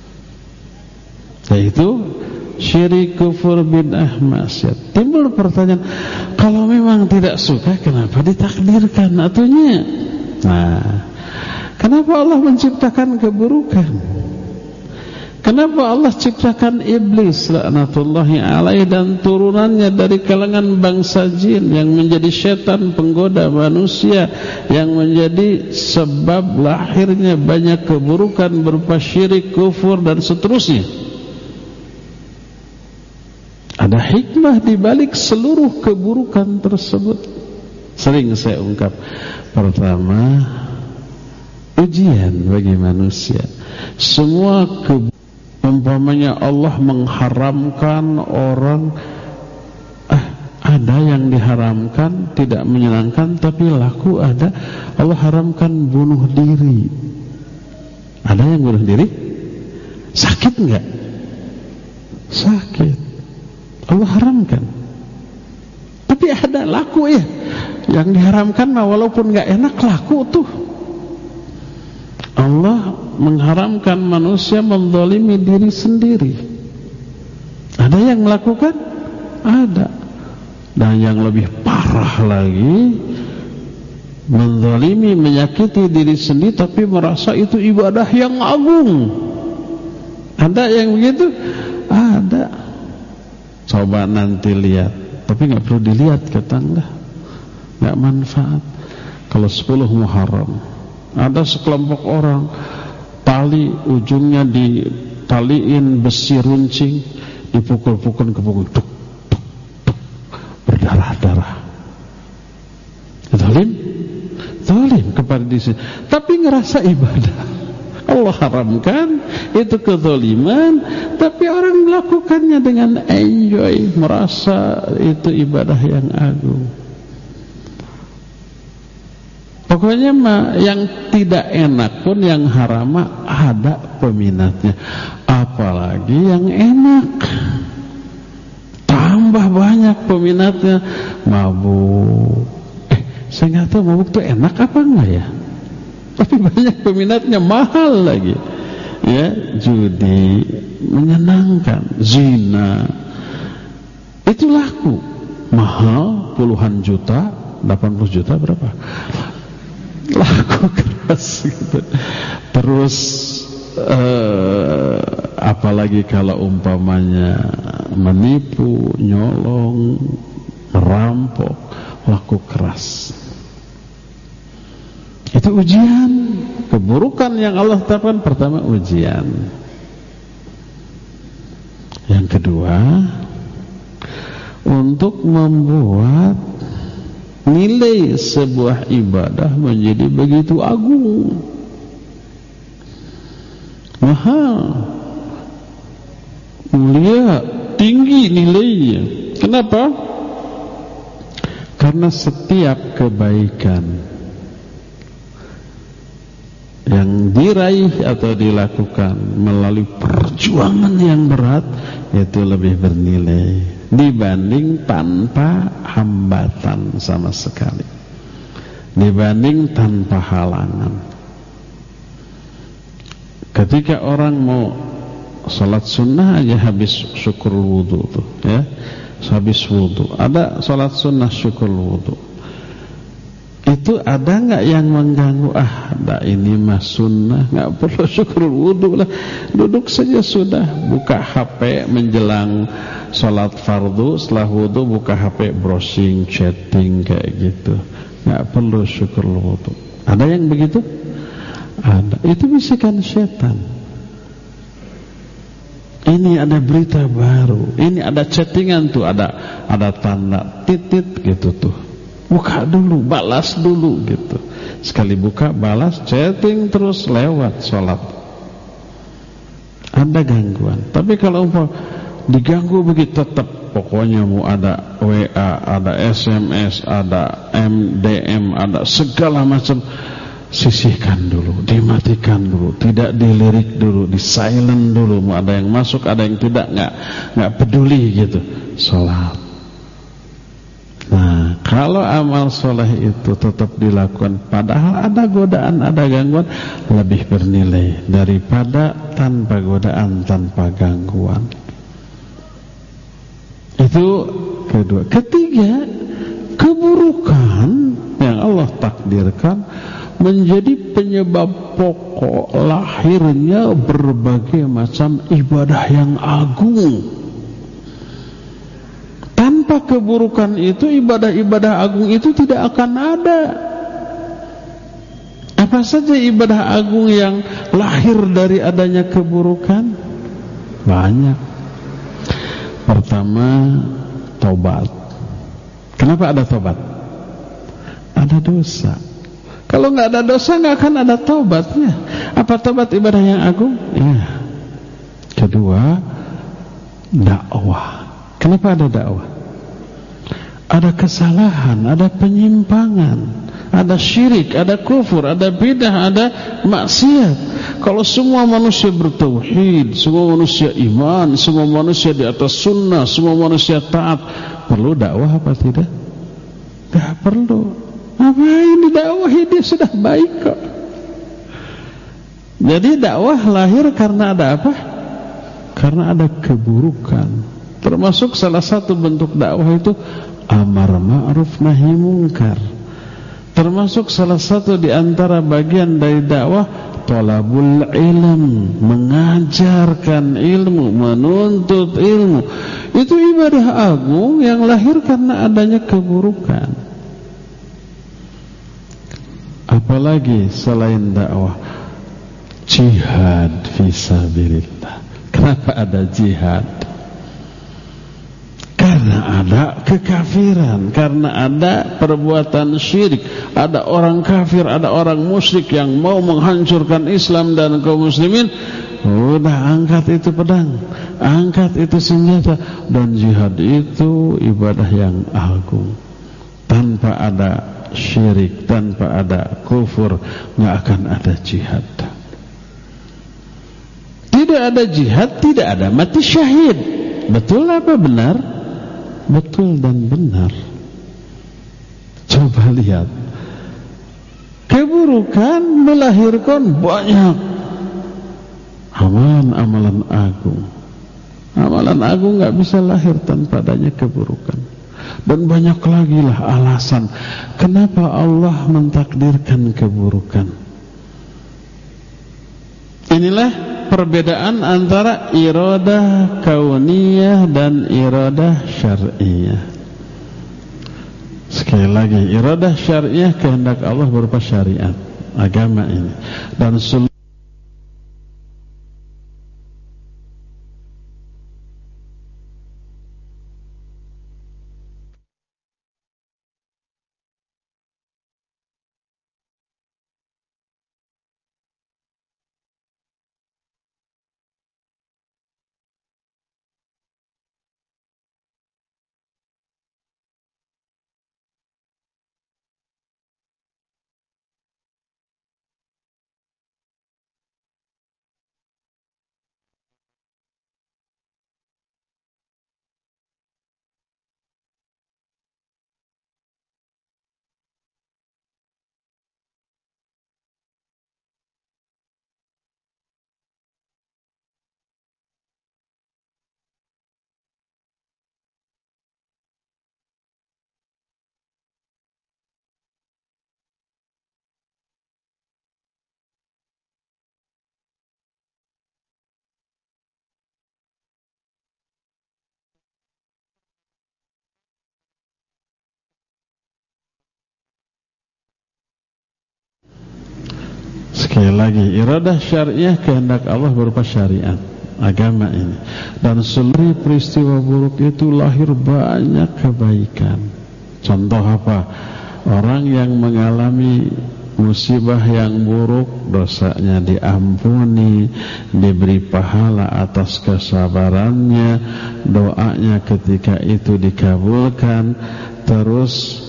Yaitu syirik, kufur, bid'ah, maksiat. Timbul pertanyaan, kalau memang tidak suka, kenapa ditakdirkan atunya? Nah, kenapa Allah menciptakan keburukan? Kenapa Allah ciptakan iblis laknatullahi alaihi dan turunannya dari kalangan bangsa jin yang menjadi setan penggoda manusia, yang menjadi sebab lahirnya banyak keburukan berupa syirik, kufur dan seterusnya? Ada hikmah di balik seluruh keburukan tersebut. Sering saya ungkap. Pertama, ujian bagi manusia. Semua umpamanya Allah mengharamkan orang, ada yang diharamkan tidak menyenangkan tapi laku, ada Allah haramkan bunuh diri. Ada yang bunuh diri? Sakit enggak? Sakit. Allah haramkan. Tapi ada laku ya. Yang diharamkan walaupun enggak enak laku tuh. Allah mengharamkan manusia menzalimi diri sendiri. Ada yang melakukan? Ada. Dan yang lebih parah lagi, menzalimi, menyakiti diri sendiri tapi merasa itu ibadah yang agung. Ada yang begitu? Ada. Coba nanti lihat. Tapi gak perlu dilihat, kata enggak manfaat. Kalau 10 Muharram ada sekelompok orang, tali ujungnya ditaliin besi runcing, dipukul-pukul ke punggung, tuk, tuk, tuk, berdarah-darah. Zalim kepada diri sendiri, tapi ngerasa ibadah. Allah haramkan, itu kezaliman, tapi orang melakukannya dengan enjoy, merasa itu ibadah yang agung. Pokoknya yang tidak enak pun, yang haram ada peminatnya. Apalagi yang enak, tambah banyak peminatnya. Mabuk, saya nggak tahu mabuk itu enak apa enggak ya, tapi banyak peminatnya, mahal lagi. Ya, judi menyenangkan, zina itu laku, mahal, puluhan juta, 80 juta berapa? Laku keras gitu. Terus apalagi kalau umpamanya menipu, nyolong, merampok, laku keras. Itu ujian. Keburukan yang Allah tetapkan, pertama ujian. Yang kedua, untuk membuat nilai sebuah ibadah menjadi begitu agung, mahal, mulia, tinggi nilainya. Kenapa? Karena setiap kebaikan yang diraih atau dilakukan melalui perjuangan yang berat itu lebih bernilai dibanding tanpa hambatan sama sekali, dibanding tanpa halangan. Ketika orang mau sholat sunnah aja habis syukur wudu tuh, ya, habis wudu ada sholat sunnah syukur wudu, itu ada nggak yang mengganggu? Ada, ini mah sunnah, nggak perlu syukur wudu lah, duduk saja sudah. Buka HP menjelang sholat fardu, setelah wudu buka HP browsing, chatting kayak gitu, nggak perlu syukur wudu. Ada yang begitu? Ada. Itu bisikan setan. Ini ada berita baru, ini ada chattingan tuh, ada tanda titit gitu tuh. Buka dulu, balas dulu gitu. Sekali buka, balas, chatting terus lewat sholat. Ada gangguan. Tapi kalau diganggu begitu tetap, pokoknya mau ada WA, ada SMS, ada MDM, ada segala macam, sisihkan dulu, dimatikan dulu, tidak dilirik dulu, di silent dulu. Mau ada yang masuk, ada yang tidak, nggak peduli gitu. Sholat. Nah, kalau amal soleh itu tetap dilakukan, padahal ada godaan, ada gangguan, lebih bernilai daripada tanpa godaan, tanpa gangguan. Itu kedua. Ketiga, keburukan yang Allah takdirkan menjadi penyebab pokok lahirnya berbagai macam ibadah yang agung. Tanpa keburukan itu, ibadah-ibadah agung itu tidak akan ada. Apa saja ibadah agung yang lahir dari adanya keburukan? Banyak. Pertama, tobat. Kenapa ada tobat? Ada dosa. Kalau nggak ada dosa, nggak akan ada taubatnya. Apa taubat ibadah yang agung? Ya. Kedua, dakwah. Kenapa ada dakwah? Ada kesalahan, ada penyimpangan, ada syirik, ada kufur, ada bidah, ada maksiat. Kalau semua manusia bertauhid, semua manusia iman, semua manusia di atas sunnah, semua manusia taat, perlu dakwah apa tidak? Tidak perlu. Apa ini dakwah, dia sudah baik kok. Jadi dakwah lahir karena ada apa? Karena ada keburukan. Termasuk salah satu bentuk dakwah itu amar ma'ruf nahi mungkar. Termasuk salah satu di antara bagian dari dakwah thalabul ilm, mengajarkan ilmu, menuntut ilmu. Itu ibadah agung yang lahir karena adanya keburukan. Apalagi selain dakwah, jihad fisabilillah. Kenapa ada jihad? Karena ada kekafiran, karena ada perbuatan syirik, ada orang kafir, ada orang musyrik yang mau menghancurkan Islam dan kaum muslimin. Udah, angkat itu pedang, angkat itu senjata. Dan jihad itu ibadah yang agung. Tanpa ada syirik, tanpa ada kufur, nggak akan ada jihad. Tidak ada jihad, tidak ada mati syahid. Betul apa benar? Betul dan benar. Coba lihat, keburukan melahirkan banyak amalan-amalan agung. Amalan agung nggak bisa lahir tanpa adanya keburukan. Dan banyak lagi lah alasan kenapa Allah mentakdirkan keburukan. Inilah perbedaan antara iradah kauniyah dan iradah syar'iyah. Sekali lagi, iradah syar'iyah kehendak Allah berupa syariat agama ini, dan Sekali lagi, iradah syariah, kehendak Allah berupa syariat agama ini. Dan seluruh peristiwa buruk itu lahir banyak kebaikan. Contoh apa? Orang yang mengalami musibah yang buruk, dosanya diampuni, diberi pahala atas kesabarannya, doanya ketika itu dikabulkan, terus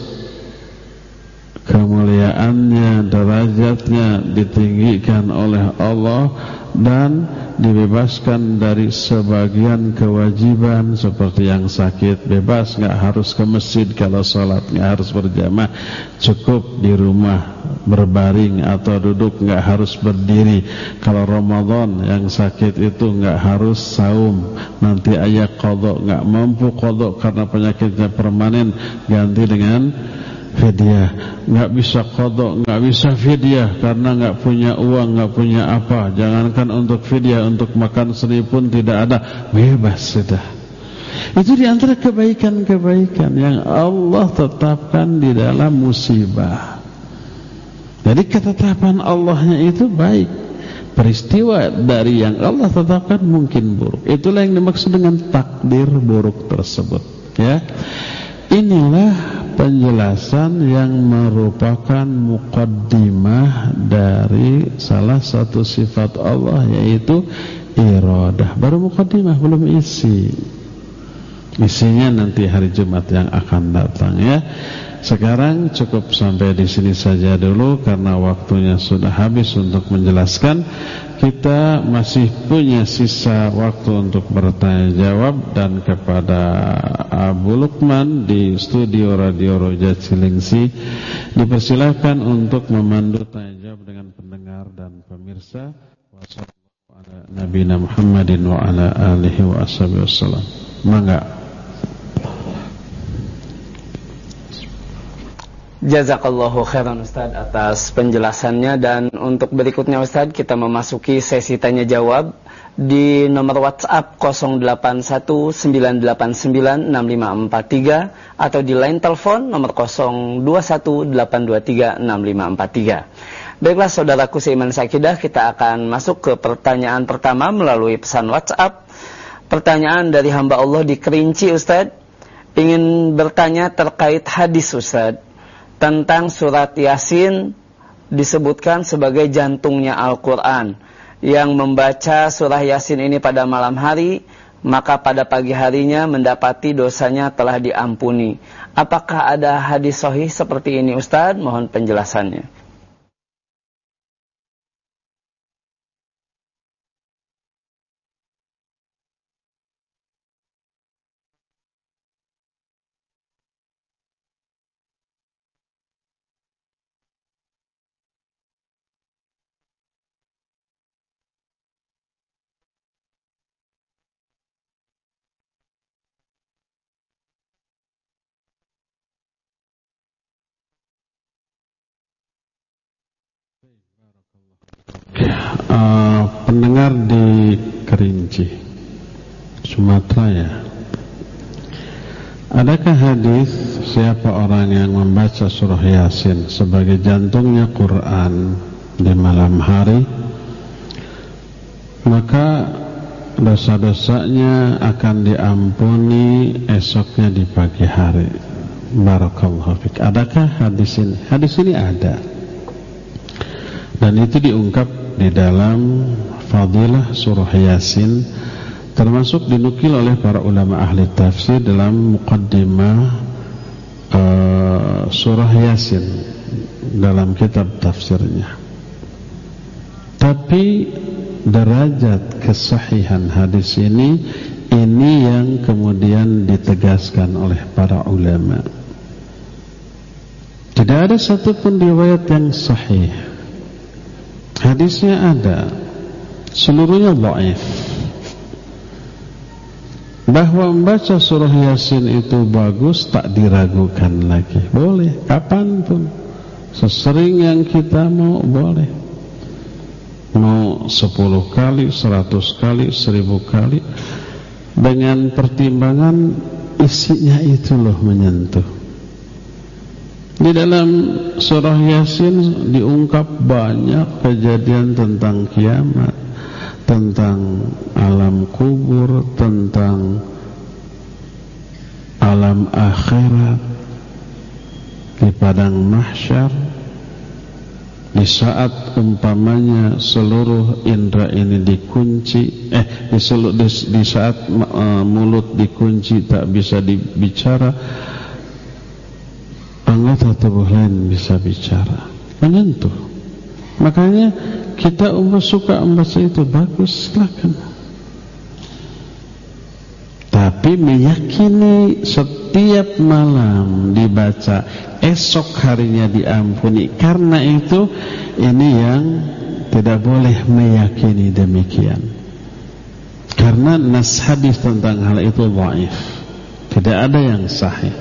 kemuliaannya, derajatnya ditinggikan oleh Allah, dan dibebaskan dari sebagian kewajiban seperti yang sakit bebas, nggak harus ke masjid kalau sholat, nggak harus berjamaah, cukup di rumah berbaring atau duduk, nggak harus berdiri. Kalau Ramadan yang sakit itu nggak harus saum, nanti ayat qadha, nggak mampu qadha karena penyakitnya permanen, ganti dengan fidyah. Nggak bisa qadha, nggak bisa fidyah karena nggak punya uang, nggak punya apa, jangankan untuk fidyah, untuk makan sendiri pun tidak ada, bebas sudah. Itu diantara kebaikan-kebaikan yang Allah tetapkan di dalam musibah. Jadi ketetapan Allahnya itu baik. Peristiwa dari yang Allah tetapkan mungkin buruk. Itulah yang dimaksud dengan takdir buruk tersebut, ya. Inilah penjelasan yang merupakan muqaddimah dari salah satu sifat Allah, yaitu iradah. Baru muqaddimah, belum isi. Isinya nanti hari Jumat yang akan datang, ya. Sekarang cukup sampai di sini saja dulu karena waktunya sudah habis untuk menjelaskan. Kita masih punya sisa waktu untuk bertanya jawab, dan kepada Abu Lukman di studio Radio Roja Cilengsi dipersilakan untuk memandu tanya jawab dengan pendengar dan pemirsa. Wassalamualaikum ala nabiyina Muhammadin wa ala alihi wa ashabihi wassalam. Mangga. Jazakallahu khairan Ustaz atas penjelasannya. Dan untuk berikutnya Ustaz, kita memasuki sesi tanya jawab di nomor WhatsApp 0819896543 atau di line telepon nomor 0218236543. Baiklah saudaraku seiman sakidah, kita akan masuk ke pertanyaan pertama melalui pesan WhatsApp. Pertanyaan dari hamba Allah di Kerinci Ustaz, ingin bertanya terkait hadis Ustaz tentang surat Yasin disebutkan sebagai jantungnya Al-Quran. Yang membaca surah Yasin ini pada malam hari, maka pada pagi harinya mendapati dosanya telah diampuni. Apakah ada hadis sahih seperti ini Ustaz? Mohon penjelasannya. Pendengar di Kerinci, Sumatera, ya. Adakah hadis siapa orang yang membaca surah Yasin sebagai jantungnya Quran di malam hari, maka dosa-dosanya akan diampuni esoknya di pagi hari? Barakallahu fiik. Adakah hadis ini? Hadis ini ada, dan itu diungkap di dalam fadilah surah Yasin, termasuk dinukil oleh para ulama ahli tafsir dalam muqaddimah surah Yasin dalam kitab tafsirnya. Tapi derajat kesahihan hadis ini yang kemudian ditegaskan oleh para ulama. Tidak ada satupun riwayat yang sahih. Hadisnya ada, seluruhnya dhaif. Bahwa membaca surah Yasin itu bagus tak diragukan lagi. Boleh, kapanpun, sesering yang kita mau, boleh. Mau 10 kali, 100 kali, 1000 kali, dengan pertimbangan isinya itu loh menyentuh. Di dalam surah Yasin diungkap banyak kejadian tentang kiamat, tentang alam kubur, tentang alam akhirat, di padang mahsyar, di saat umpamanya seluruh indera ini dikunci, di saat mulut dikunci tak bisa dibicara, anggota tubuh lain bisa bicara, menyentuh. Makanya kita suka membaca itu, bagus, silakan. Tapi meyakini setiap malam dibaca, esok harinya diampuni, karena itu ini yang tidak boleh meyakini demikian. Karena nas hadis tentang hal itu dhaif, tidak ada yang sahih.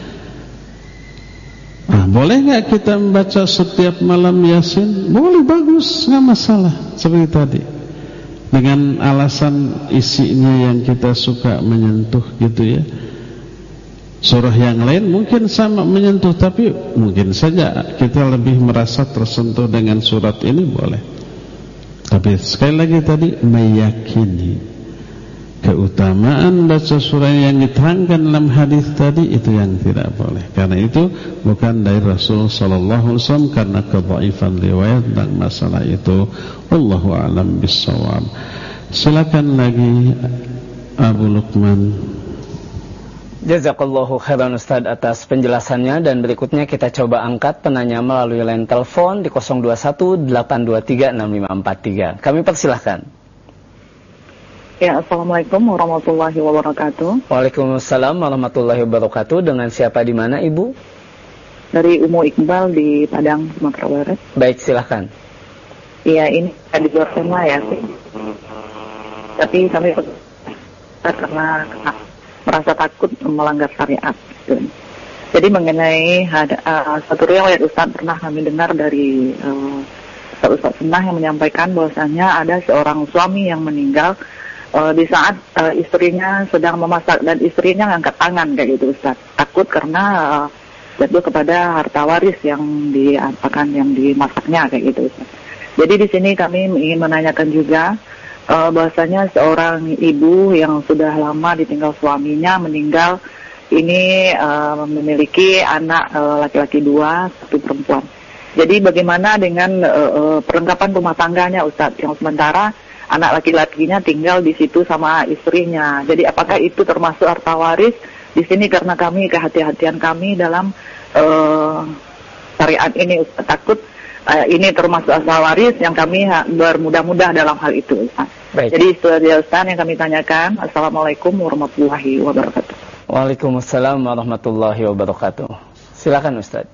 Nah, boleh nggak kita membaca setiap malam Yasin? Boleh, bagus, nggak masalah. Seperti tadi, dengan alasan isinya yang kita suka menyentuh gitu ya. Surah yang lain mungkin sama menyentuh, tapi mungkin saja kita lebih merasa tersentuh dengan surat ini, boleh. Tapi sekali lagi tadi, meyakini keutamaan baca surah yang diterangkan dalam hadis tadi, itu yang tidak boleh. Karena itu bukan dari Rasul sallallahu alaihi wasallam, karena kedhaifan riwayat tentang masalah itu. Wallahu a'lam bissawab. Silakan lagi Abu Luqman. Jazakallahu khairan Ustaz atas penjelasannya, dan berikutnya kita coba angkat penanya melalui line telepon di 0218236543. Kami persilahkan. Ya, Assalamualaikum warahmatullahi wabarakatuh. Waalaikumsalam warahmatullahi wabarakatuh. Dengan siapa, di mana Ibu? Dari Umu Iqbal di Padang, Sumatera Barat. Baik, silahkan. Iya, ini di luar tema ya sih. Tapi kami karena merasa takut melanggar syariat. Gitu. Jadi mengenai satu riwayat Ustaz pernah kami dengar dari Ustaz Sunnah yang menyampaikan bahwasanya ada seorang suami yang meninggal di saat istrinya sedang memasak, dan istrinya ngangkat tangan kayak gitu Ustaz. Takut karena jatuh kepada harta waris yang dimasaknya kayak gitu Ustaz. Jadi di sini kami ingin menanyakan juga bahwasanya seorang ibu yang sudah lama ditinggal suaminya meninggal ini memiliki anak laki-laki 2, 1 perempuan. Jadi bagaimana dengan perlengkapan rumah tangganya Ustaz, yang sementara anak laki-lakinya tinggal di situ sama istrinya. Jadi apakah itu termasuk harta waris di sini? Karena kami kehati-hatian kami dalam syariat ini Ustaz, takut ini termasuk harta waris yang kami bermudah-mudah dalam hal itu Ustaz. Baik. Jadi itu dia Ustaz yang kami tanyakan. Assalamualaikum warahmatullahi wabarakatuh. Waalaikumsalam warahmatullahi wabarakatuh. Silakan Ustaz.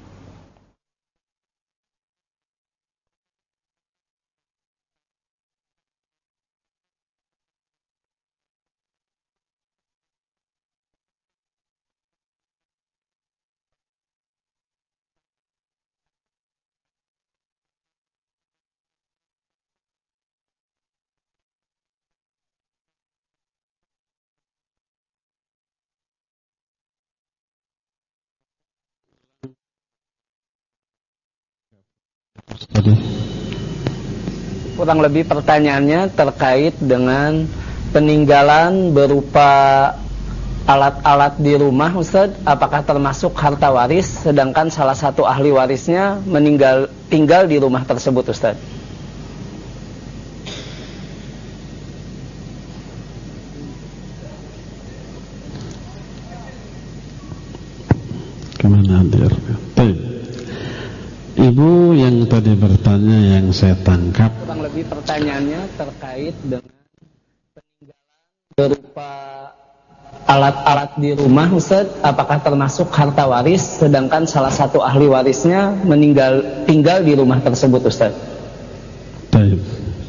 Kurang lebih pertanyaannya terkait dengan peninggalan berupa alat-alat di rumah Ustaz, apakah termasuk harta waris sedangkan salah satu ahli warisnya tinggal di rumah tersebut Ustaz? Kemana dia? Ibu yang tadi bertanya yang saya tangkap, kurang lebih pertanyaannya terkait dengan peninggalan berupa alat-alat di rumah Ustaz, apakah termasuk harta waris sedangkan salah satu ahli warisnya tinggal di rumah tersebut Ustaz? Baik.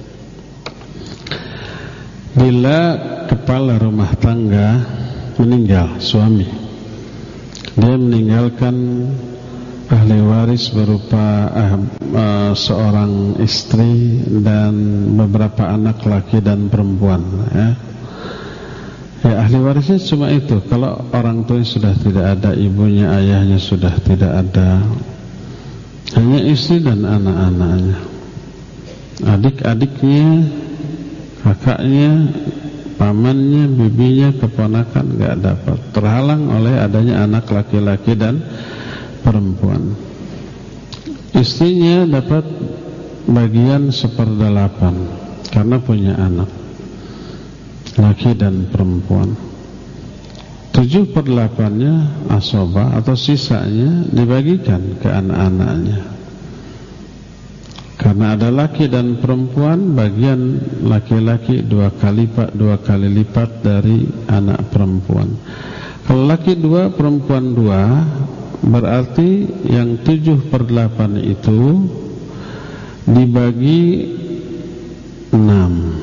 Bila kepala rumah tangga meninggal, suami, dia meninggalkan ahli waris berupa seorang istri dan beberapa anak laki dan perempuan ya. Ya, ahli warisnya cuma itu. Kalau orang tuanya sudah tidak ada, ibunya, ayahnya sudah tidak ada, hanya istri dan anak-anaknya, adik-adiknya, kakaknya, pamannya, bibinya, keponakan nggak dapat, terhalang oleh adanya anak laki-laki dan perempuan. Istrinya dapat bagian 1/8 karena punya anak laki dan perempuan. 7/8-nya asobah atau sisanya dibagikan ke anak-anaknya. Karena ada laki dan perempuan, bagian laki-laki 2 kali lipat dari anak perempuan. Kalau laki 2, perempuan 2, berarti yang 7/8 itu dibagi 6.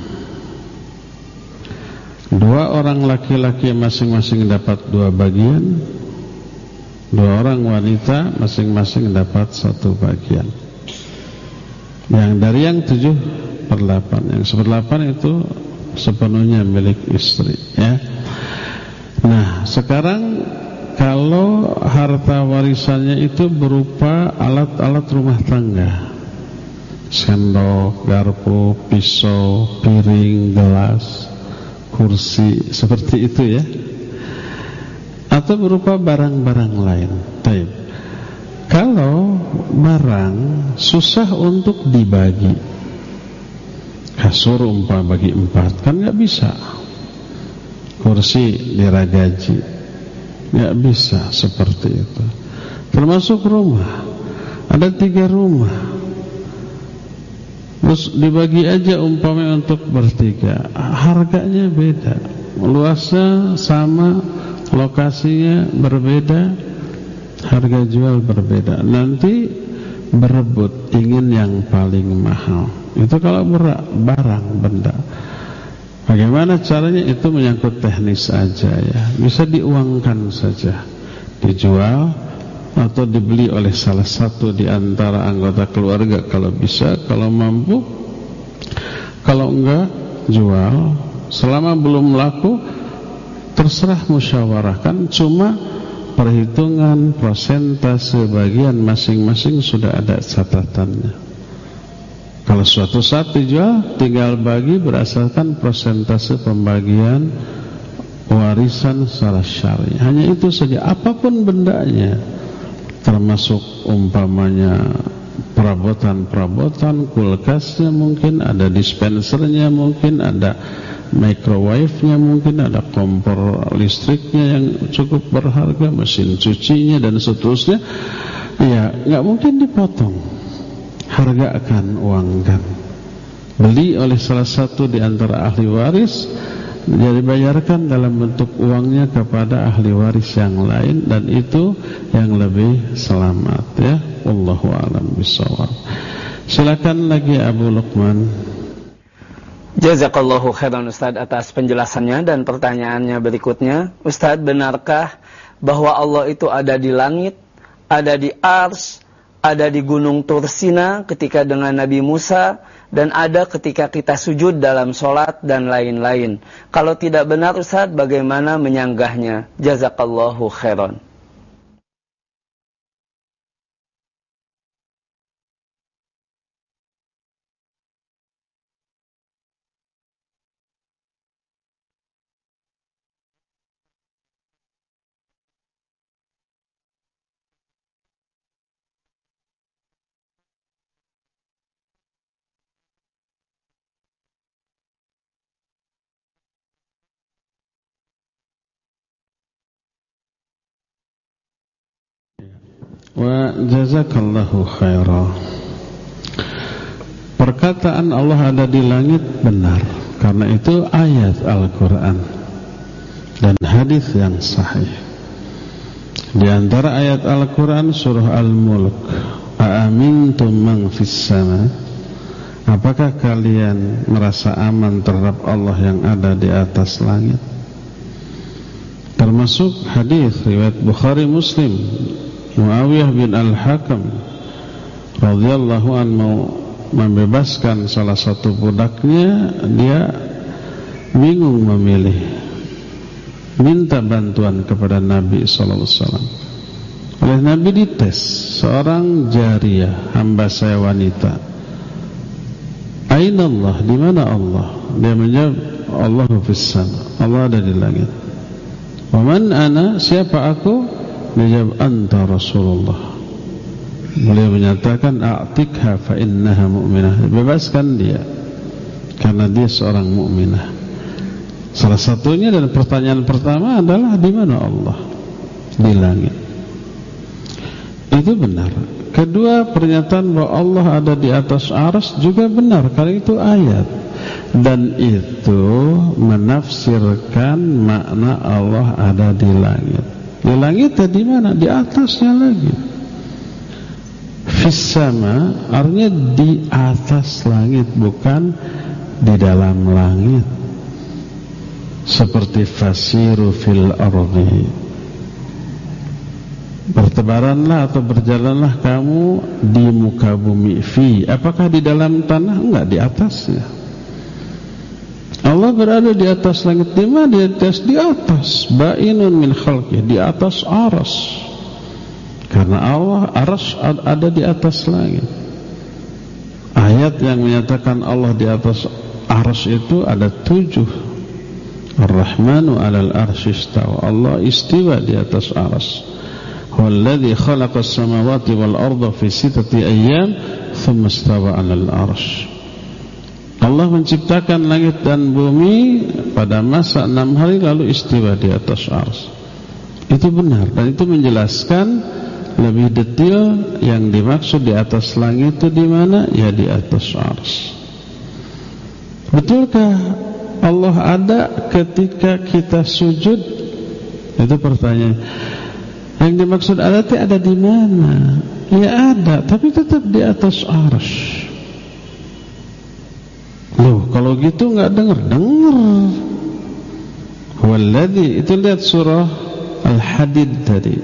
2 orang laki-laki masing-masing dapat 2 bagian, 2 orang wanita masing-masing dapat 1 bagian. Yang dari yang 7/8, yang 1/8 itu sepenuhnya milik istri, ya. Nah, sekarang kalau harta warisannya itu berupa alat-alat rumah tangga, sendok, garpu, pisau, piring, gelas, kursi, seperti itu ya, atau berupa barang-barang lain. Baik. Kalau barang susah untuk dibagi, kasur bagi 4 kan nggak bisa, kursi diragaji nggak bisa seperti itu. Termasuk rumah, ada 3 rumah, terus dibagi aja umpamanya untuk bertiga, harganya beda, luasnya sama, lokasinya berbeda, harga jual berbeda, nanti berebut ingin yang paling mahal. Itu kalau barang benda. Bagaimana caranya? Itu menyangkut teknis aja ya, bisa diuangkan saja, dijual atau dibeli oleh salah satu di antara anggota keluarga kalau bisa, kalau mampu. Kalau enggak, jual. Selama belum laku, terserah musyawarahkan. Cuma perhitungan persentase bagian masing-masing sudah ada catatannya. Kalau suatu saat dijual, tinggal bagi berdasarkan persentase pembagian warisan secara syar'i. Hanya itu saja. Apapun bendanya, termasuk umpamanya perabotan-perabotan, kulkasnya mungkin, ada dispensernya mungkin, ada microwave-nya mungkin, ada kompor listriknya yang cukup berharga, mesin cucinya dan seterusnya. Ya, nggak mungkin dipotong. Harga akan uangkan. Beli oleh salah satu di antara ahli waris, jadi bayarkan dalam bentuk uangnya kepada ahli waris yang lain, dan itu yang lebih selamat ya. Wallahu a'lam bishawab. Silakan lagi Abu Luqman. Jazakallahu khairan Ustaz atas penjelasannya dan pertanyaannya berikutnya. Ustaz, benarkah bahwa Allah itu ada di langit, ada di Ars, ada di gunung Tursina ketika dengan Nabi Musa, dan ada ketika kita sujud dalam sholat dan lain-lain? Kalau tidak benar Ustaz, bagaimana menyanggahnya? Jazakallahu khairan. Wa jazakallahu khairah. Perkataan Allah ada di langit benar, karena itu ayat Al-Quran dan hadis yang sahih. Di antara ayat Al-Quran surah Al-Mulk, Aamintum man fis sama, apakah kalian merasa aman terhadap Allah yang ada di atas langit? Termasuk hadis riwayat Bukhari Muslim, Muawiyah bin Al-Hakam radhiyallahu anhu membebaskan salah satu budaknya. Dia bingung memilih minta bantuan kepada Nabi sallallahu alaihi wasallam. Oleh Nabi dites, seorang jariyah, hamba saya wanita. Aina Allah, di mana Allah? Dia menjawab, Allahu fis sama, Allah ada di langit. Wa man ana, siapa aku? Dia jawab, anta Rasulullah. Beliau menyatakan, a'tikha fa innaha mu'minah. Bebaskan dia, karena dia seorang mukminah. Salah satunya dan pertanyaan pertama adalah, di mana Allah? Di langit. Itu benar. Kedua, pernyataan bahwa Allah ada di atas arsy juga benar, karena itu ayat. Dan itu menafsirkan makna Allah ada di langit. Di langit di mana? Di atasnya lagi. Fis sama artinya di atas langit, bukan di dalam langit. Seperti fasiru fil ardi, bertebaranlah atau berjalanlah kamu di muka bumi. Fi, apakah di dalam tanah? Enggak, di atasnya. Allah berada di atas langit. Di mana? Di atas. Ba'inun min khalqih, di atas arsy. Karena Allah arsy ada di atas langit. Ayat yang menyatakan Allah di atas arsy itu ada 7. Ar-Rahmanu 'alal arsy istawa. Allah istiwa di atas arsy. Walladzi khalaqas samawati wal arda fi 6 ayyam thumma istawa 'alal arsy. Allah menciptakan langit dan bumi pada masa 6 hari lalu istiwa di atas arsy. Itu benar, dan itu menjelaskan lebih detail yang dimaksud di atas langit itu di mana? Ya di atas arsy. Betulkah Allah ada ketika kita sujud? Itu pertanyaan. Yang dimaksud ada itu ada di mana? Ya ada, tapi tetap di atas arsy. Loh, kalau gitu enggak dengar. Walladzi, itu lihat surah Al-Hadid tadi.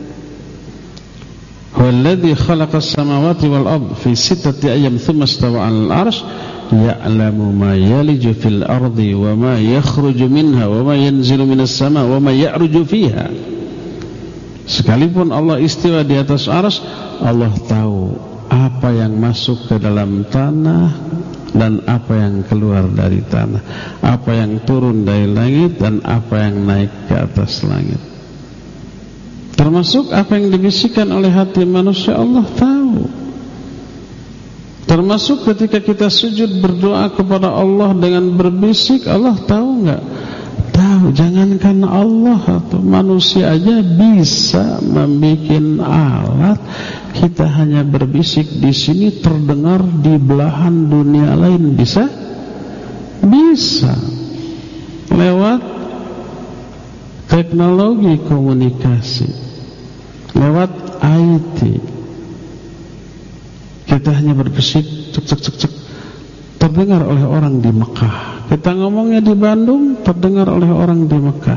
Walladzi khalaqas samawati wal ardh fi 6 ayyam thumma istawa 'alal arsy ya'lamu ma yaliju fil ardi wa ma yakhruju minha wa ma yanzilu minas sama wa ma ya'ruju fiha. Sekalipun Allah istiwa di atas arsy, Allah tahu apa yang masuk ke dalam tanah dan apa yang keluar dari tanah, apa yang turun dari langit dan apa yang naik ke atas langit. Termasuk apa yang dibisikkan oleh hati manusia, Allah tahu. Termasuk ketika kita sujud berdoa kepada Allah dengan berbisik, Allah tahu enggak? Tahu. Jangankan Allah atau manusia aja bisa membuat alat. Kita hanya berbisik di sini terdengar di belahan dunia lain, bisa? Bisa. Lewat teknologi komunikasi, lewat IT. Kita hanya berbisik, cek, terdengar oleh orang di Mekah. Kita ngomongnya di Bandung, terdengar oleh orang di Mekah.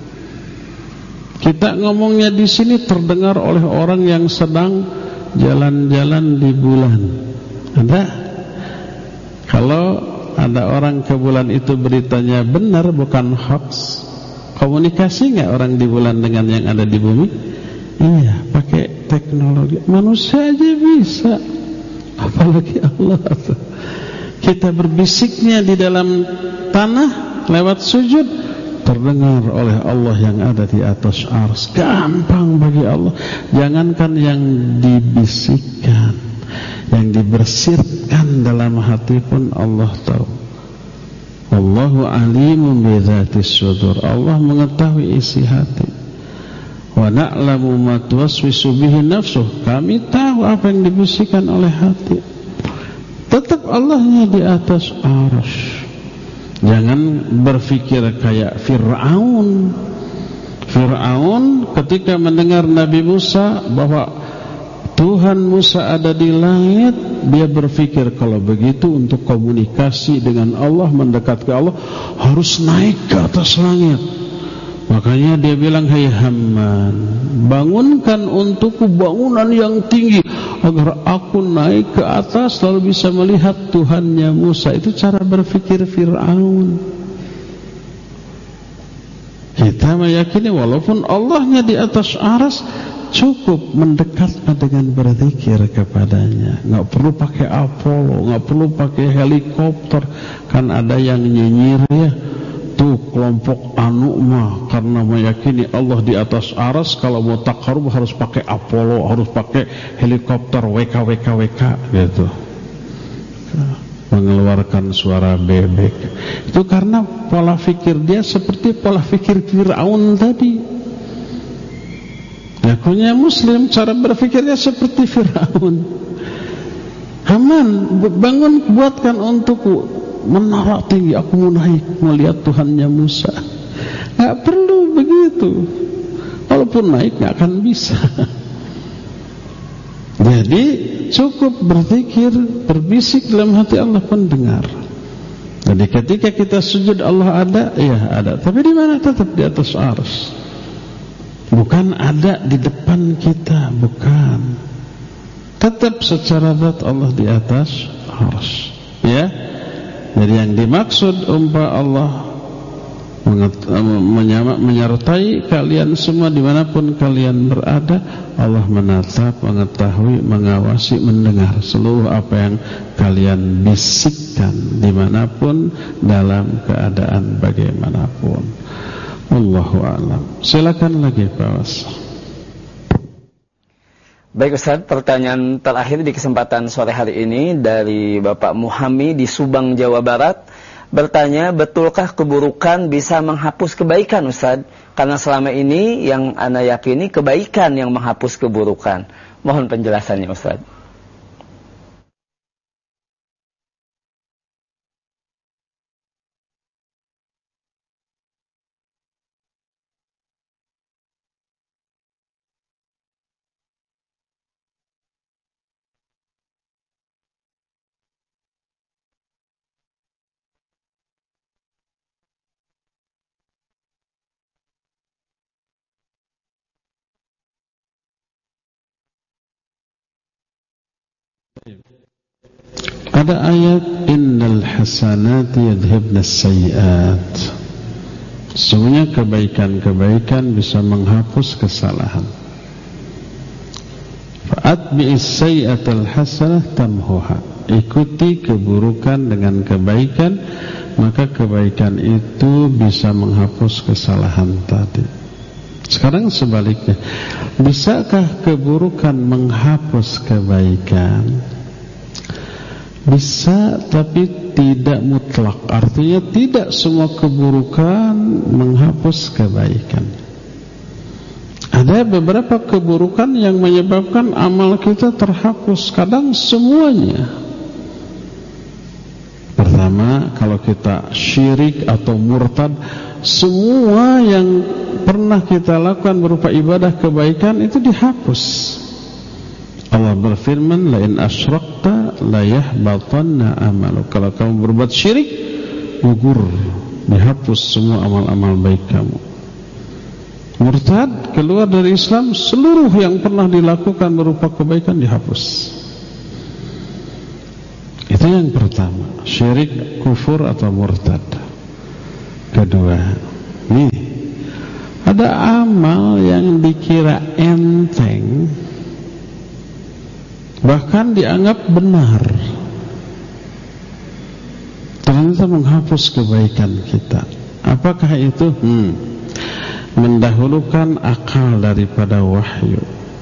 Kita ngomongnya di sini, terdengar oleh orang yang sedang jalan-jalan di bulan. Ada? Kalau ada orang ke bulan itu beritanya benar, bukan hoax. Komunikasi nggak orang di bulan dengan yang ada di bumi? Iya, pakai teknologi. Manusia aja bisa, apalagi Allah. Kita berbisiknya di dalam tanah lewat sujud, terdengar oleh Allah yang ada di atas arsy. Gampang bagi Allah. Jangankan yang dibisikkan, yang dibersihkan dalam hati pun Allah tahu. Wallahu alimun bi dzatis sudur. Allah mengetahui isi hati. Wa na'lamu ma tuwaswisu bihi nafsuh. Kami tahu apa yang dibisikkan oleh hati. Tetap Allahnya di atas arsy. Jangan berpikir kayak Fir'aun. Fir'aun ketika mendengar Nabi Musa bahwa Tuhan Musa ada di langit, dia berpikir kalau begitu untuk komunikasi dengan Allah, mendekat ke Allah, harus naik ke atas langit. Makanya dia bilang, hai Haman, bangunkan untukku bangunan yang tinggi agar aku naik ke atas lalu bisa melihat Tuhannya Musa. Itu cara berpikir Fir'aun. Kita meyakini walaupun Allahnya di atas arsy, cukup mendekatlah dengan berzikir kepadanya. Nggak perlu pakai Apollo, nggak perlu pakai helikopter. Kan ada yang nyinyir ya, tuh kelompok anu mah karena meyakini Allah di atas arsy, kalau mau takarub harus pakai Apollo, harus pakai helikopter WK gitu, mengeluarkan suara bebek. Itu karena pola pikir dia seperti pola pikir Fir'aun tadi. Akunya Muslim, cara berpikirnya seperti Fir'aun. Haman, bangun, buatkan untukku menara tinggi, aku mau naik melihat Tuhannya Musa. Nggak perlu begitu. Walaupun naik nggak akan bisa. Jadi cukup berzikir, berbisik dalam hati, Allah pun dengar. Jadi ketika kita sujud Allah ada, ya ada. Tapi di mana? Tetap di atas arsy. Bukan ada di depan kita, bukan. Tetap secara zat Allah di atas arsy. Ya. Jadi yang dimaksud umpama Allah menyertai kalian semua dimanapun kalian berada, Allah menatap, mengetahui, mengawasi, mendengar seluruh apa yang kalian bisikkan dimanapun, dalam keadaan bagaimanapun. Wallahu a'lam. Silakan lagi Pak Was. Baik Ustaz, pertanyaan terakhir di kesempatan sore hari ini dari Bapak Muhami di Subang, Jawa Barat. Bertanya, betulkah keburukan bisa menghapus kebaikan Ustaz? Karena selama ini yang ana yakini kebaikan yang menghapus keburukan. Mohon penjelasannya Ustaz. Ada ayat innal hasanati yadhhibnas sayyi'at. Sesungguhnya kebaikan-kebaikan bisa menghapus kesalahan. Fa'atbi'is sayyi'atal hasanah tamhuha. Ikuti keburukan dengan kebaikan, maka kebaikan itu bisa menghapus kesalahan tadi. Sekarang sebaliknya, bisakah keburukan menghapus kebaikan? Bisa, tapi tidak mutlak. Artinya tidak semua keburukan menghapus kebaikan. Ada beberapa keburukan yang menyebabkan amal kita terhapus. Kadang semuanya. Pertama, kalau kita syirik atau murtad, semua yang pernah kita lakukan berupa ibadah kebaikan itu dihapus. Allah berfirman, la in asyrakta la yahbatanna amalu. Kalau kamu berbuat syirik, gugur, dihapus semua amal-amal baik kamu. Murtad, keluar dari Islam, seluruh yang pernah dilakukan berupa kebaikan dihapus. Itu yang pertama, syirik, kufur atau murtad. Kedua, nih, ada amal yang dikira enteng, bahkan dianggap benar, ternyata menghapus kebaikan kita. Apakah itu? Mendahulukan akal daripada wahyu,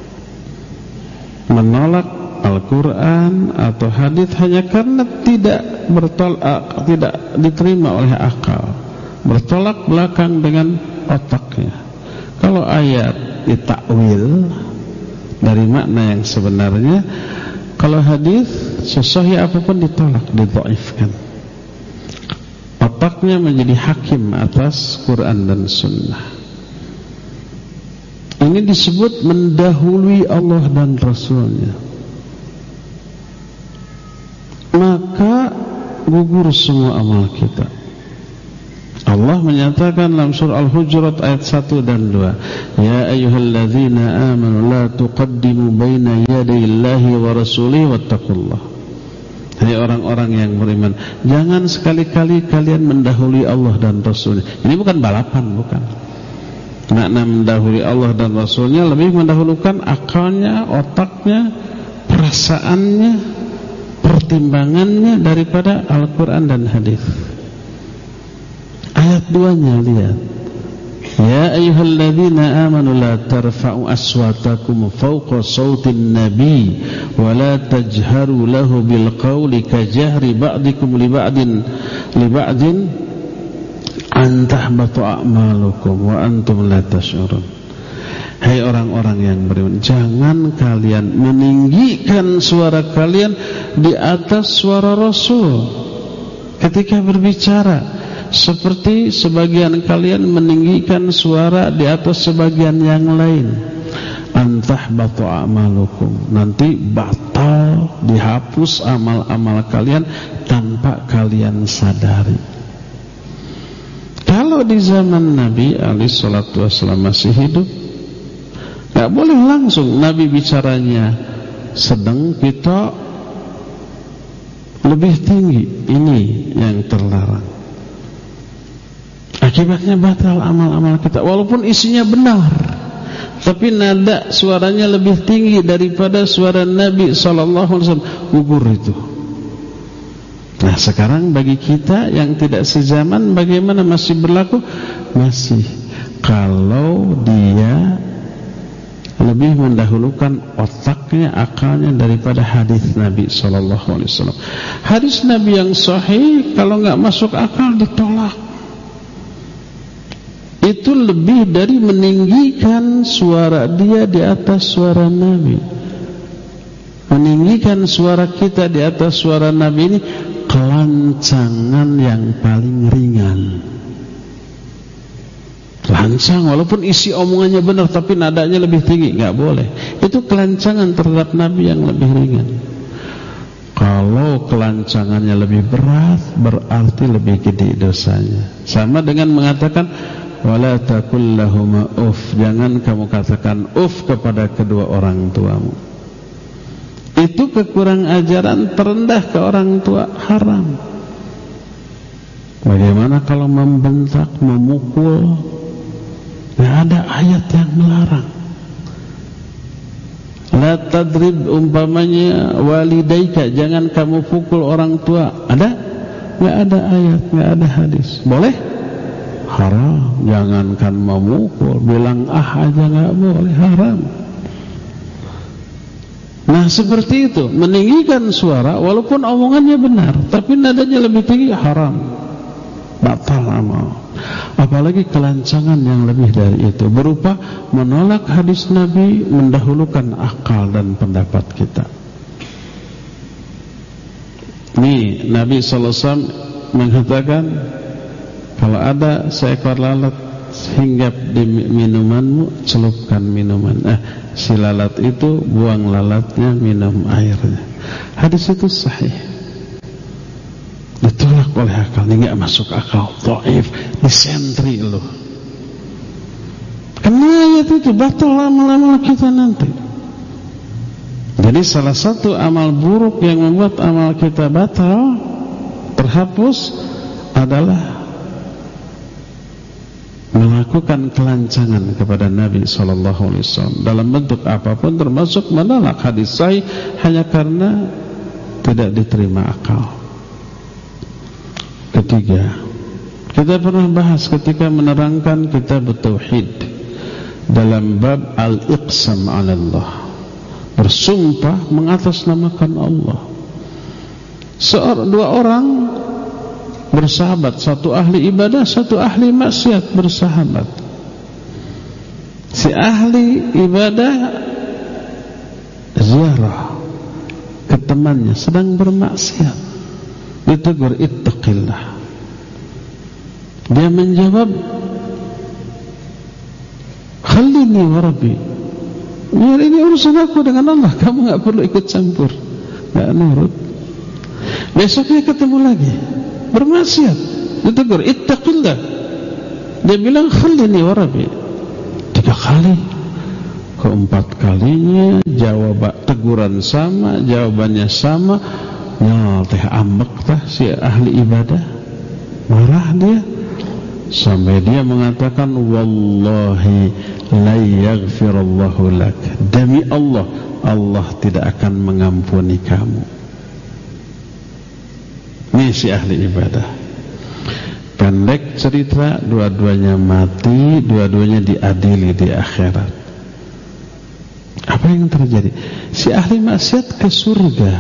menolak Al-Quran atau hadis hanya karena tidak diterima oleh akal, bertolak belakang dengan otaknya. Kalau ayat ditakwil dari makna yang sebenarnya, kalau hadis sesahih apapun ditolak, didhaifkan. Otaknya menjadi hakim atas Quran dan Sunnah. Ini disebut mendahului Allah dan Rasulnya. Maka gugur semua amal kita. Allah menyatakan dalam surah Al-Hujurat ayat 1 dan 2, ya ayyuhalladzina amanu la tuqaddimu baina yadayillahi wa rasulihi wattaqullah. Hai orang-orang yang beriman, jangan sekali-kali kalian mendahului Allah dan Rasulnya. Ini bukan balapan, bukan. Makna mendahului Allah dan Rasulnya lebih mendahulukan akalnya, otaknya, perasaannya, pertimbangannya daripada Al-Quran dan hadis. Ayat 2-nya lihat. Ya ayyuhalladzina amanu la tarfa'u aswatakum fawqa sawtin nabi wa la tajharu lahu bil qawli kajahri ba'dikum li ba'din an tahbatu a'malukum wa antum la tash'urun. Hai orang-orang yang beriman, jangan kalian meninggikan suara kalian di atas suara Rasul ketika berbicara, seperti sebagian kalian meninggikan suara di atas sebagian yang lain. An tahbatu a'malukum, nanti batal, dihapus amal-amal kalian tanpa kalian sadari. Kalau di zaman Nabi alaihi salatu wasallam masih hidup, gak boleh langsung Nabi bicaranya sedang, kita lebih tinggi. Ini yang terlarang. Akibatnya batal amal-amal kita, walaupun isinya benar, tapi nada suaranya lebih tinggi daripada suara Nabi SAW, gugur itu. Nah sekarang bagi kita yang tidak sezaman, bagaimana, masih berlaku? Masih. Kalau dia lebih mendahulukan otaknya, akalnya daripada hadis Nabi SAW. Hadis Nabi yang sahih kalau nggak masuk akal ditolak. Itu lebih dari meninggikan suara dia di atas suara Nabi. Meninggikan suara kita di atas suara Nabi ini kelancangan yang paling ringan. Lancang walaupun isi omongannya benar tapi nadanya lebih tinggi, nggak boleh. Itu kelancangan terhadap Nabi yang lebih ringan. Kalau kelancangannya lebih berat, berarti lebih gede dosanya. Sama dengan mengatakan wala taqul lahuma uff, jangan kamu katakan uff kepada kedua orang tuamu. Itu kekurang ajaran terendah ke orang tua, haram. Bagaimana kalau membentak, memukul? Tidak ada ayat yang melarang. La tadrib, umpamanya walidaika, jangan kamu pukul orang tua. Ada? Tidak ada ayat, tidak ada hadis. Boleh? Haram. Jangankan memukul, bilang aja tidak boleh, haram. Nah seperti itu, meninggikan suara walaupun omongannya benar tapi nadanya lebih tinggi, haram, batal amal. Apalagi kelancangan yang lebih dari itu, berupa menolak hadis Nabi, mendahulukan akal dan pendapat kita. Nih Nabi SAW mengatakan, kalau ada seekor lalat hinggap di minumanmu, celupkan minuman. Si lalat itu buang lalatnya, minum airnya. Hadis itu sahih. Ditolak oleh akal, ini gak masuk akal, dhaif, disentri loh. Karena ayat itu batal amal-amal kita nanti. Jadi salah satu amal buruk yang membuat amal kita batal, terhapus, adalah melakukan kelancangan kepada Nabi SAW dalam bentuk apapun, termasuk menolak hadis sahih hanya karena tidak diterima akal. Ketiga, kita pernah bahas ketika menerangkan kitab tauhid dalam bab al-iqsam 'ala Allah, bersumpah mengatasnamakan Allah. Dua orang bersahabat, satu ahli ibadah, satu ahli maksiat, bersahabat. Si ahli ibadah ziarah ke temannya sedang bermaksiat, ditegur, ittaqillah. Dia menjawab, khalini wa rabbi, biar ini urusan aku dengan Allah, kamu gak perlu ikut campur. Gak nurut. Besoknya ketemu lagi, bermaksiat, ditegur, ittaqillah. Dia bilang khalini wa rabbi. 3 kali. Keempat kalinya teguran sama, jawabannya sama. Nyal teh ambek tah si ahli ibadah, marah dia. sampai dia mengatakan wallahi la yaghfirullahu lak, demi Allah, Allah tidak akan mengampuni kamu. Ini si ahli ibadah. Pendek cerita, dua-duanya mati, dua-duanya diadili di akhirat. Apa yang terjadi? Si ahli maksiat ke surga,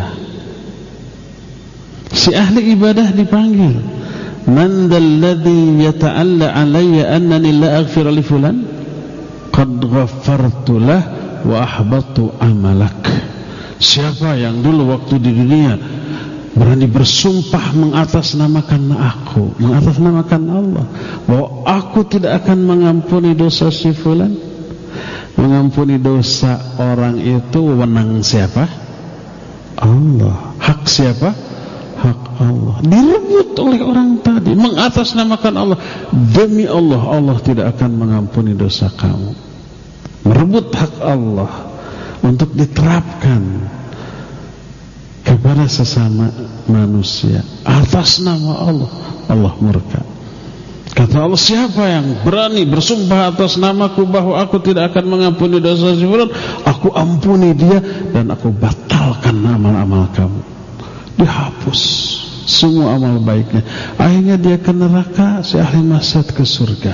si ahli ibadah dipanggil. Man dzalladzi yata'alla 'alayya annani la aghfir li fulan qad ghafartu lah wa ahbattu amalak. Siapa yang dulu waktu di dunia berani bersumpah mengatasnamakan aku, mengatasnamakan Allah, bahwa aku tidak akan mengampuni dosa si fulan. Mengampuni dosa orang itu wewenang siapa? Allah. Hak siapa? Hak Allah. Direbut oleh orang tadi, mengatasnamakan Allah. Demi Allah, Allah tidak akan mengampuni dosa kamu. Merebut hak Allah untuk diterapkan kepada sesama manusia atas nama Allah. Allah murka. Kata Allah, siapa yang berani bersumpah atas namaku bahwa aku tidak akan mengampuni dosa si fulan, aku ampuni dia dan aku batalkan amal-amal kamu. Dihapus semua amal baiknya. Akhirnya dia ke neraka, si ahli maksiat ke surga.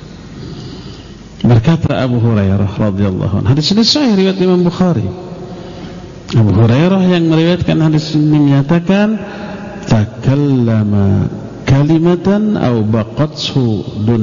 Berkata Abu Hurairah radhiyallahu anhu, hadis ini sahih riwayat Imam Bukhari. Abu Hurairah yang meriwayatkan hadis ini menyatakan, takallama kalimatan aw baqatsu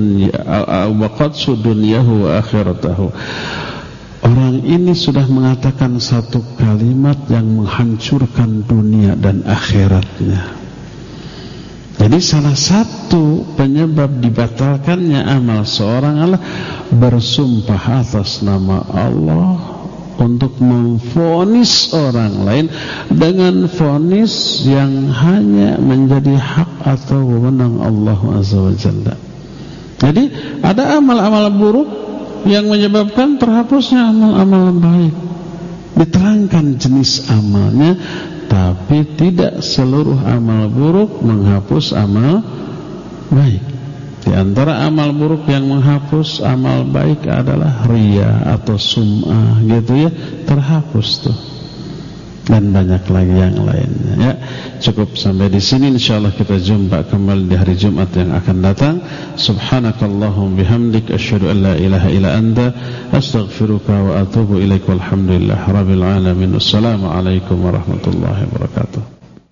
dunyahu wa akhiratahu. Orang ini sudah mengatakan satu kalimat yang menghancurkan dunia dan akhiratnya. Jadi salah satu penyebab dibatalkannya amal seorang adalah bersumpah atas nama Allah untuk memvonis orang lain dengan vonis yang hanya menjadi hak atau wewenang Allah Azza wa Jalla. Jadi ada amal-amal buruk yang menyebabkan terhapusnya amal-amal baik. Diterangkan jenis amalnya, tapi tidak seluruh amal buruk menghapus amal baik. Di antara amal buruk yang menghapus amal baik adalah riya atau sum'ah, gitu ya, terhapus tuh. Dan banyak lagi yang lainnya ya. Cukup sampai di sini, insyaallah kita jumpa kembali di hari Jumat yang akan datang. Subhanakallahumma bihamdik asyhadu an la ilaha illa anta astaghfiruka wa atubu ilaik. Walhamdulillahirabbil alamin. Wassalamualaikum warahmatullahi wabarakatuh.